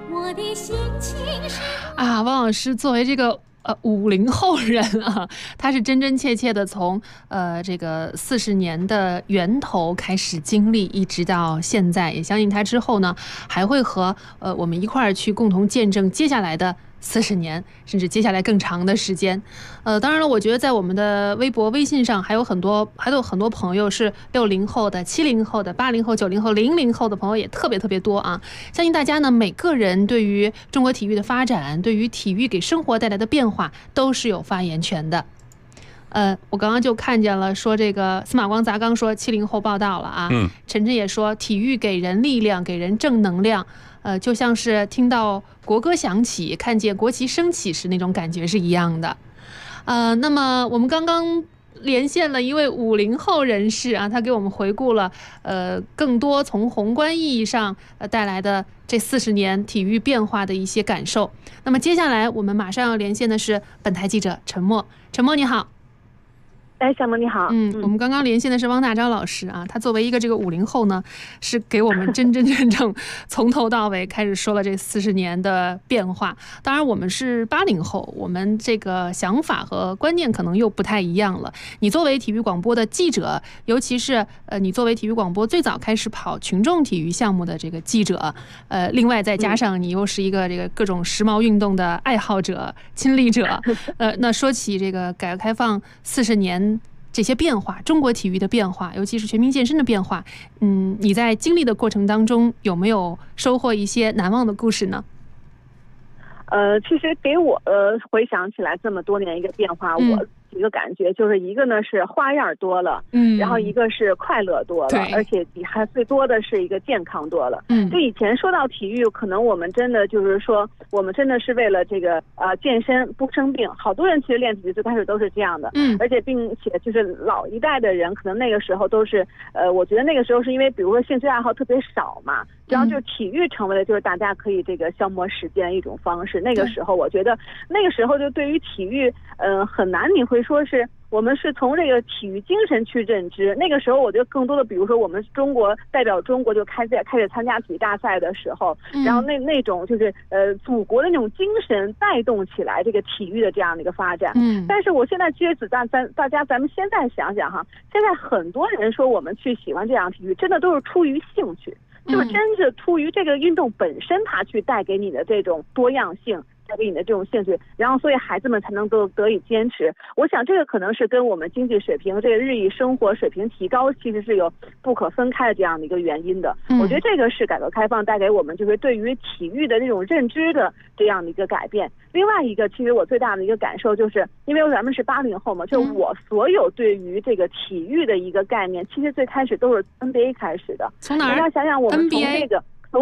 我的心情是啊，汪老师作为这个50后人啊，他是真真切切的从这个40年的源头开始经历，一直到现在，也相信他之后呢还会和我们一块儿去共同见证接下来的40年，甚至接下来更长的时间。当然了，我觉得在我们的微博、微信上还有很多朋友是60后的、70后的、80后、90后、00后的朋友也特别多啊。相信大家呢，每个人对于中国体育的发展，对于体育给生活带来的变化，都是有发言权的。我刚刚就看见了，说这个司马光砸缸说70后报道了啊。晨晨也说，体育给人力量，给人正能量。就像是听到国歌响起，看见国旗升起时那种感觉是一样的。那么我们刚刚连线了一位50后人士啊，他给我们回顾了更多从宏观意义上带来的这40年体育变化的一些感受。那么接下来我们马上要连线的是本台记者陈默。陈默你好。 哎，小萌你好。 我们刚刚连线的是汪大钊老师啊，他作为一个这个50后呢，是给我们真正从头到尾开始说了这40年的变化。当然我们是80后，我们这个想法和观念可能又不太一样了。你作为体育广播的记者，尤其是你作为体育广播最早开始跑群众体育项目的这个记者，另外再加上你又是一个这个各种时髦运动的爱好者、亲历者，那说起这个改革开放40年。这些变化，中国体育的变化，尤其是全民健身的变化，你在经历的过程当中有没有收获一些难忘的故事呢？ 其实给我回想起来这么多年一个变化，我一个感觉就是一个呢是花样多了，然后一个是快乐多了，而且还最多的是一个健康多了。就以前说到体育，可能我们真的就是说，我们真的是为了这个健身不生病。好多人其实练体育最开始都是这样的，而且并且就是老一代的人，可能那个时候都是我觉得那个时候是因为比如说兴趣爱好特别少嘛，然后就体育成为了就是大家可以这个消磨时间一种方式。那个时候我觉得那个时候就对于体育很难你会说是我们是从这个体育精神去认知。那个时候我觉得更多的比如说我们中国代表中国就开始参加体育大赛的时候，然后那种就是祖国的那种精神带动起来这个体育的这样的一个发展。但是我现在其实大家咱们现在想想哈，现在很多人说我们去喜欢这样体育，真的都是出于兴趣，就是真是出于这个运动本身它去带给你的这种多样性，带给你的这种兴趣，然后所以孩子们才能得以坚持。我想这个可能是跟我们经济水平这个日益生活水平提高其实是有不可分开的这样的一个原因的。我觉得这个是改革开放带给我们就是对于体育的这种认知的这样的一个改变。另外一个其实我最大的一个感受就是因为咱们是80后嘛，就我所有对于这个体育的一个概念其实最开始都是 NBA 开始的。 从哪儿？ 大家想想我们从这个从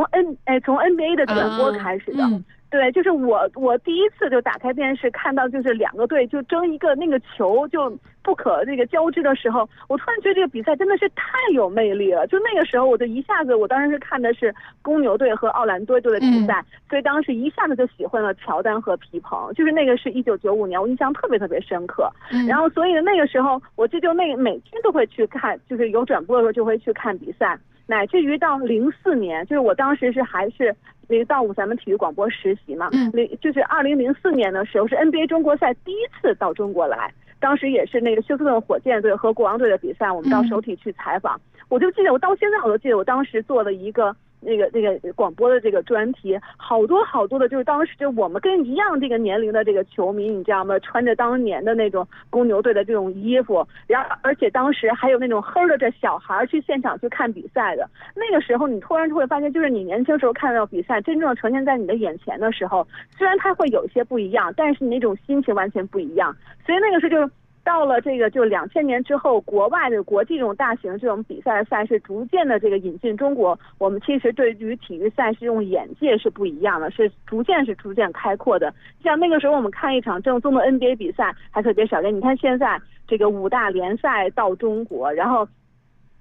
NBA 的转播开始的。对，就是我第一次就打开电视看到就是2个队就争一个那个球就不可这个交织的时候，我突然觉得这个比赛真的是太有魅力了。就那个时候我就一下子，我当时是看的是公牛队和奥兰多队的比赛，所以当时一下子就喜欢了乔丹和皮蓬，就是那个是1995年，我印象特别深刻。然后所以那个时候我就每天都会去看，就是有转播的时候就会去看比赛，乃至于到04年，就是我当时还是到咱们体育广播实习嘛，就是2004年的时候是 NBA 中国赛第一次到中国来，当时也是那个休斯顿火箭队和国王队的比赛，我们到首体去采访。我就记得，我到现在我都记得，我当时做了一个那个广播的这个专题，好多的，就是当时就我们跟一样这个年龄的这个球迷，你知道吗？穿着当年的那种公牛队的这种衣服，然后而且当时还有那种哼着这小孩去现场去看比赛的。那个时候你突然就会发现，就是你年轻时候看到比赛真正呈现在你的眼前的时候，虽然它会有一些不一样，但是你那种心情完全不一样。所以那个时候就是到了这个就2000年之后，国外的国际这种大型这种比赛的赛事逐渐的这个引进中国，我们其实对于体育赛事这种眼界是不一样的，是逐渐开阔的。像那个时候我们看一场正宗的 NBA 比赛还特别少见，你看现在这个5大联赛到中国，然后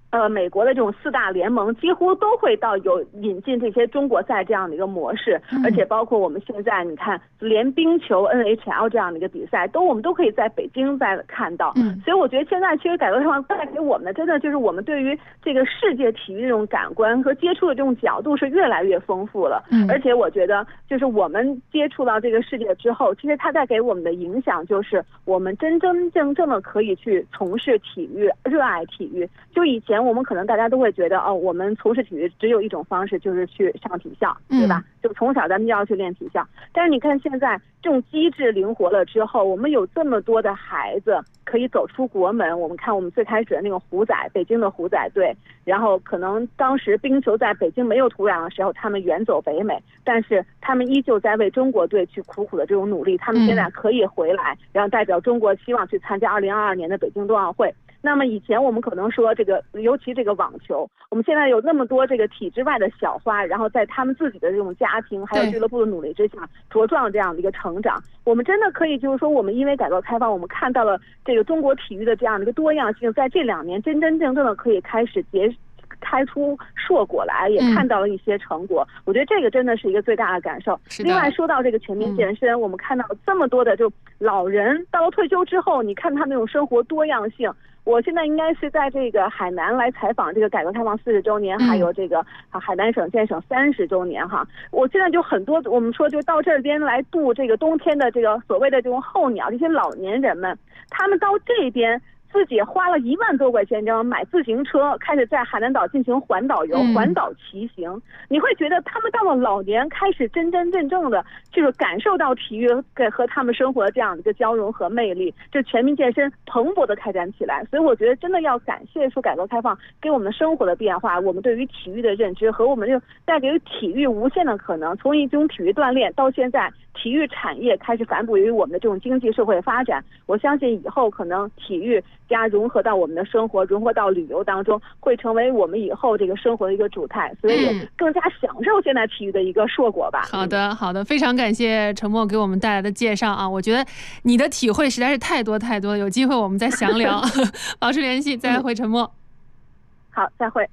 美国的这种4大联盟几乎都会引进这些中国赛这样的一个模式，而且包括我们现在你看连冰球 NHL 这样的一个比赛我们都可以在北京再看到。所以我觉得现在其实改革开放带给我们的真的就是我们对于这个世界体育这种感官和接触的这种角度是越来越丰富了。而且我觉得就是我们接触到这个世界之后，其实它带给我们的影响就是我们真真正正的可以去从事体育，热爱体育。就以前我们可能大家都会觉得我们从事体育只有一种方式，就是去上体校，对吧？就从小咱们就要去练体校。但是你看现在这种机制灵活了之后，我们有这么多的孩子可以走出国门。我们看我们最开始的那个虎仔，北京的虎仔队，然后可能当时冰球在北京没有土壤的时候，他们远走北美，但是他们依旧在为中国队去苦苦的这种努力。他们现在可以回来，然后代表中国希望去参加2022年的北京冬奥会。那么以前我们可能说这个，尤其这个网球，我们现在有那么多这个体制外的小花，然后在他们自己的这种家庭还有俱乐部的努力之下茁壮这样的一个成长。我们真的可以就是说，我们因为改革开放，我们看到了这个中国体育的这样的一个多样性，在这2年真真正正的可以开始开出硕果来，也看到了一些成果。我觉得这个真的是一个最大的感受。另外说到这个全民健身，我们看到这么多的就老人到了退休之后，你看他们那种生活多样性。我现在应该是在这个海南来采访这个改革开放40周年，还有这个海南省建省30周年哈。我现在就很多我们说就到这边来度这个冬天的这个所谓的这种候鸟，这些老年人们，他们到这边自己花了1万多块钱，买自行车，开始在海南岛进行环岛游、环岛骑行。你会觉得他们到了老年，开始真真正正的就是感受到体育和他们生活的这样的一个交融和魅力，就全民健身蓬勃的开展起来。所以我觉得真的要感谢说改革开放给我们的生活的变化，我们对于体育的认知和我们就带给体育无限的可能。从一种体育锻炼到现在体育产业开始反哺于我们的这种经济社会发展，我相信以后可能体育加融合到我们的生活，融合到旅游当中，会成为我们以后这个生活的一个主态，所以也更加享受现在体育的一个硕果吧。 好的，好的，非常感谢陈默给我们带来的介绍啊！我觉得你的体会实在是太多太多了，有机会我们再详聊。保持联系，再会陈默。 好，再会。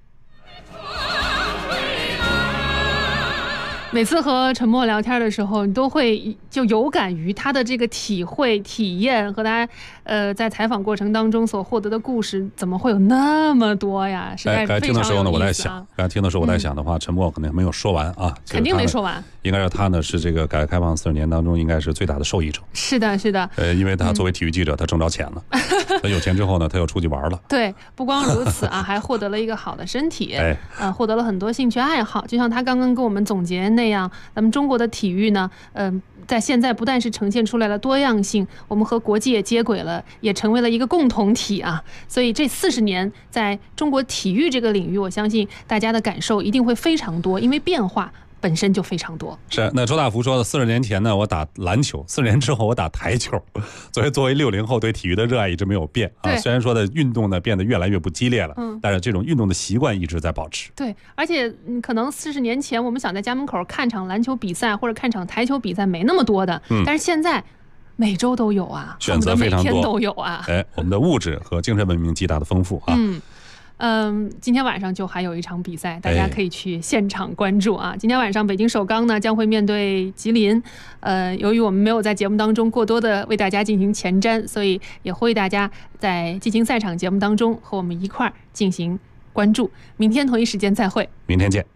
每次和陈默聊天的时候，你都会就有感于他的这个体会、体验和他在采访过程当中所获得的故事，怎么会有那么多呀？实在是非常有意思啊。 听的时候呢，我在想，刚才听的时候我在想的话，陈默可能没有说完啊， 肯定没说完。 应该是他呢是这个改革开放40年当中应该是最大的受益者。 是的，是的。 因为他作为体育记者，他挣着钱了，他有钱之后呢，他又出去玩了。对， 不光如此啊，还获得了一个好的身体，获得了很多兴趣爱好。就像他刚刚跟我们总结那样，咱们中国的体育呢，在现在不但是呈现出来了多样性，我们和国际也接轨了，也成为了一个共同体啊。所以这40年在中国体育这个领域，我相信大家的感受一定会非常多，因为变化本身就非常多。 是，那周大福说的，40年前呢，我打篮球，40年之后我打台球。作为60后，对体育的热爱一直没有变啊。虽然说的运动呢变得越来越不激烈了，但是这种运动的习惯一直在保持。 对，而且可能40年前我们想在家门口看场篮球比赛或者看场台球比赛没那么多的，但是现在每周都有啊， 选择非常多， 每天都有啊。 我们的物质和精神文明极大的丰富啊。 今天晚上就还有一场比赛，大家可以去现场关注啊。今天晚上北京首钢呢将会面对吉林，由于我们没有在节目当中过多的为大家进行前瞻，所以也呼吁大家在进行赛场节目当中和我们一块儿进行关注。明天同一时间再会， 明天见。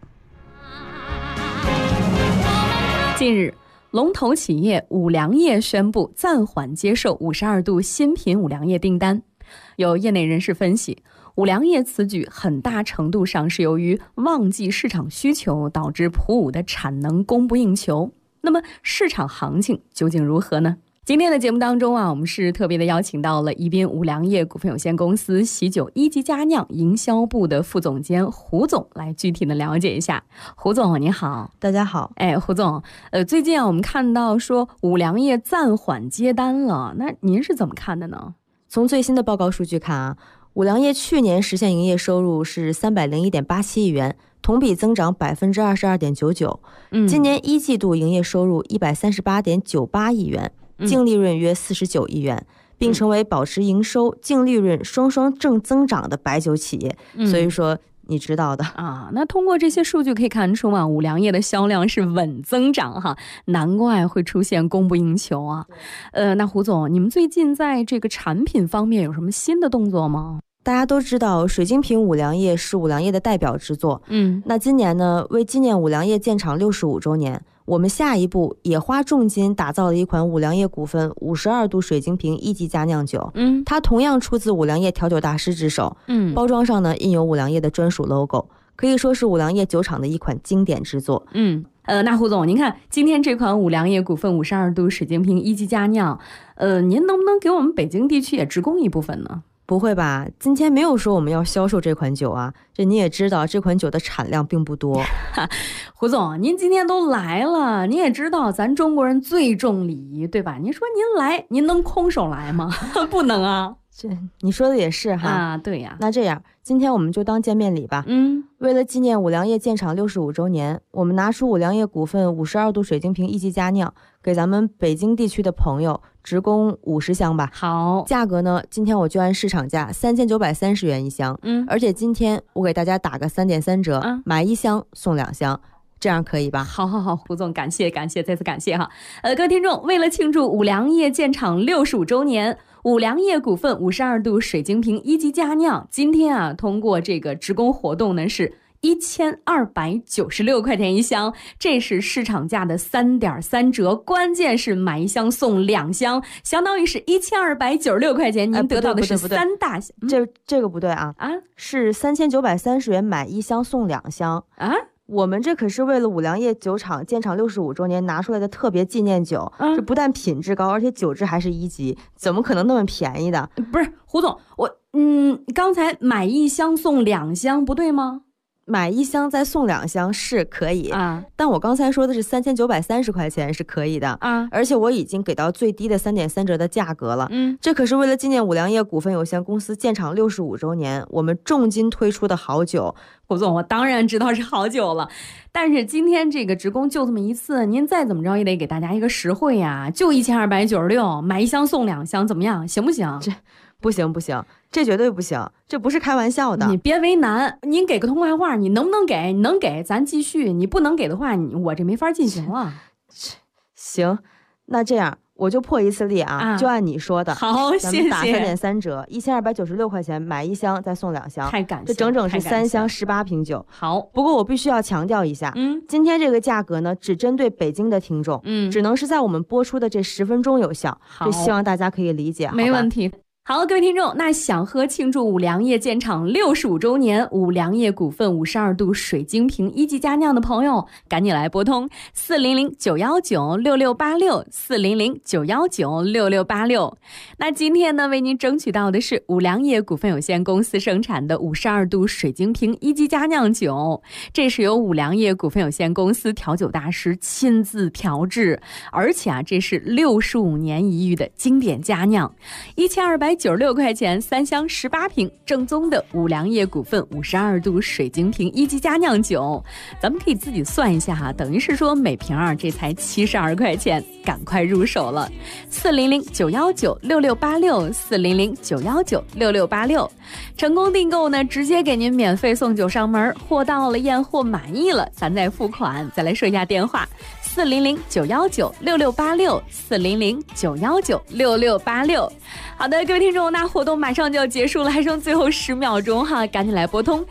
近日，龙头企业五粮液宣布暂缓接受52度新品五粮液订单。有业内人士分析，五粮液此举很大程度上是由于旺季市场需求导致普五的产能供不应求。那么市场行情究竟如何呢？今天的节目当中啊，我们是特别的邀请到了宜宾五粮液股份有限公司喜酒一级佳酿营销部的副总监胡总来具体的了解一下。胡总你好。 大家好。 胡总，最近啊我们看到说五粮液暂缓接单了，那您是怎么看的呢？ 从最新的报告数据看啊，五粮液去年实现营业收入是301.87亿元，同比增长22.99%。今年1季度营业收入138.98亿元，净利润约49亿元， 并成为保持营收、净利润双双正增长的白酒企业。所以说你知道的啊。那通过这些数据可以看出啊，五粮液的销量是稳增长哈，难怪会出现供不应求啊。那胡总，你们最近在这个产品方面有什么新的动作吗？ 大家都知道水晶瓶五粮液是五粮液的代表之作。那今年呢，为纪念五粮液建厂65周年，我们下一步也花重金打造了一款五粮液股份52度水晶瓶1级佳酿酒。它同样出自五粮液调酒大师之手。包装上呢印有五粮液的专属 logo， 可以说是五粮液酒厂的一款经典之作。 那胡总，您看今天这款五粮液股份52度水晶瓶1级佳酿，您能不能给我们北京地区也直供一部分呢？ 不会吧，今天没有说我们要销售这款酒啊，这你也知道这款酒的产量并不多。 胡总，您今天都来了，您也知道咱中国人最重礼仪，对吧？您说您来，您能空手来吗？不能啊。 这你说的也是哈。 啊，对呀。 那这样今天我们就当见面礼吧。为了纪念五粮液建厂65周年，我们拿出五粮液股份52度水晶瓶1级佳酿，给咱们北京地区的朋友直供50箱吧。 好， 价格呢，今天我就按市场价3930元一箱。而且今天我给大家打个3.3折，买1箱送2箱。这样可以吧？ 好，胡总，感谢，再次感谢哈。各位听众，为了庆祝五粮液建厂65周年，五粮液股份52度水晶瓶1级佳酿，今天啊，通过这个直供活动呢是1296块钱一箱，这是市场价的3.3折，关键是买1箱送2箱，相当于是1296块钱，您得到的是3大箱。 这个不对啊，是3930元买1箱送2箱啊。我们这可是为了五粮液酒厂建厂65周年拿出来的特别纪念酒，这不但品质高，而且酒质还是1级，怎么可能那么便宜的？ 不是胡总，刚才买1箱送2箱不对吗？ 买1箱再送2箱是可以啊，但我刚才说的是3930块钱是可以的啊，而且我已经给到最低的3.3折的价格了。这可是为了纪念五粮液股份有限公司建厂65周年，我们重金推出的好酒。 胡总，我当然知道是好酒了，但是今天这个直供就这么一次，您再怎么着也得给大家一个实惠呀，就1296，买1箱送2箱，怎么样？行不行？ 这不行，这绝对不行，这不是开玩笑的。 你别为难，您给个痛快话，你能不能给？你能给咱继续，你不能给的话，我这没法进行了。 行，那这样我就破一次例啊，就按你说的。 好，谢谢。 咱们打3.3折，1296块钱买1箱再送2箱， 太感谢， 这整整是3箱18瓶酒。 好， 不过我必须要强调一下，今天这个价格呢，只针对北京的听众，只能是在我们播出的这10分钟有效，这希望大家可以理解。 没问题。好，各位听众，那想喝庆祝五粮液建厂65周年五粮液股份52度水晶瓶1级佳酿的朋友，赶紧来拨通400-919-6686，400-919-6686。那今天呢，为您争取到的是五粮液股份有限公司生产的52度水晶瓶1级佳酿酒，这是由五粮液股份有限公司调酒大师亲自调制，而且啊，这是65年一遇的经典佳酿，1296块钱3箱18瓶，正宗的五粮液股份52度水晶瓶1级佳酿酒，咱们可以自己算一下哈，等于是说每瓶这才72块钱，赶快入手了。400-919-6686，400-919-6686，成功订购呢，直接给您免费送酒上门，货到了验货满意了，咱再付款。再来说一下电话：400-919-6686，400-919-6686。好的，各位听众，那活动马上就要结束了，还剩最后10秒钟哈，赶紧来拨通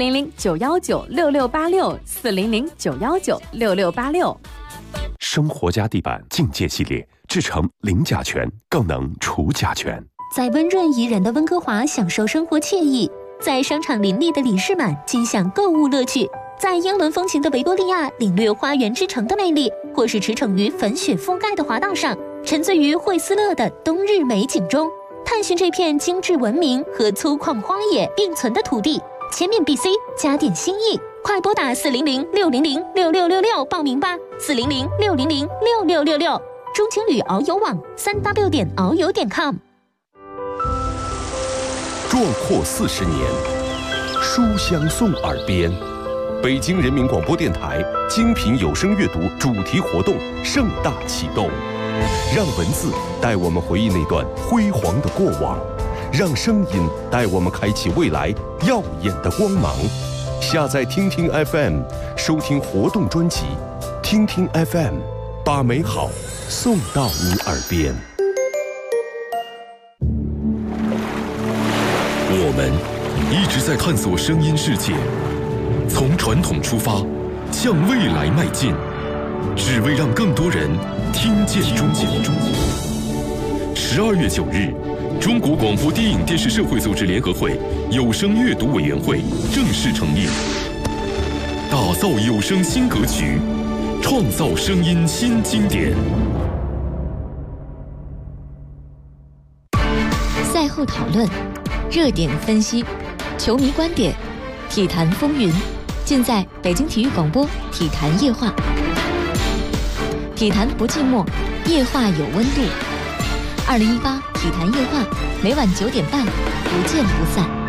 400-919-6686，400-919-6686。 生活家地板境界系列，制成零甲醛，更能除甲醛。 在温润宜人的温哥华享受生活惬意，在商场林立的里士满尽享购物乐趣，在英伦风情的维多利亚领略花园之城的魅力，或是驰骋于粉雪覆盖的滑道上，沉醉于惠斯勒的冬日美景中，探寻这片精致文明和粗犷荒野并存的土地。前面 BC， 加点心意，快拨打400-600-6666报名吧，400-600-6666。中青旅遨游网3w.遨游.com。 壮阔40年，书香送耳边。北京人民广播电台精品有声阅读主题活动盛大启动， 让文字带我们回忆那段辉煌的过往，让声音带我们开启未来耀眼的光芒。下载听听 FM， 收听活动专辑。听听 FM， 把美好送到你耳边。 我们一直在探索声音世界，从传统出发，向未来迈进，只为让更多人听见中国。12月9日，中国广播电影电视社会组织联合会有声阅读委员会正式成立，打造有声新格局，创造声音新经典。 赛后讨论，热点分析，球迷观点，体坛风云，尽在北京体育广播体坛夜话。体坛不寂寞，夜话有温度。2018体坛夜话，每晚9点半，不见不散。